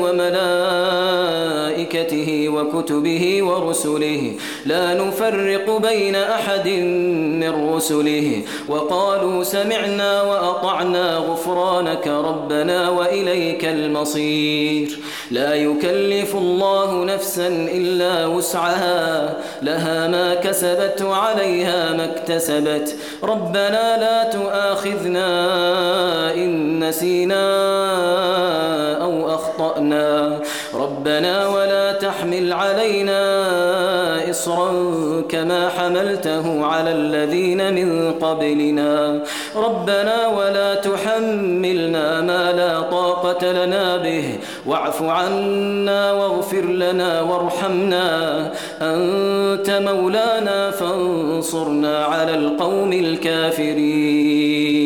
وملائكته وكتبه ورسله لا نفرق بين أحد من رسله وقالوا سمعنا وأطعنا غفرانك ربنا وإليك المصير لا يكلف الله نفسا إلا وسعها لها ما كسبت وعليها ما اكتسبت ربنا لا تؤاخذنا إن نسينا أو أخطأنا ربنا ولا تحمل علينا إصرا كما حملته على الذين من قبلنا ربنا ولا تحملنا ما لا طاقة لنا به واعف عنا واغفر لنا وارحمنا أنت مولانا فانصرنا على القوم الكافرين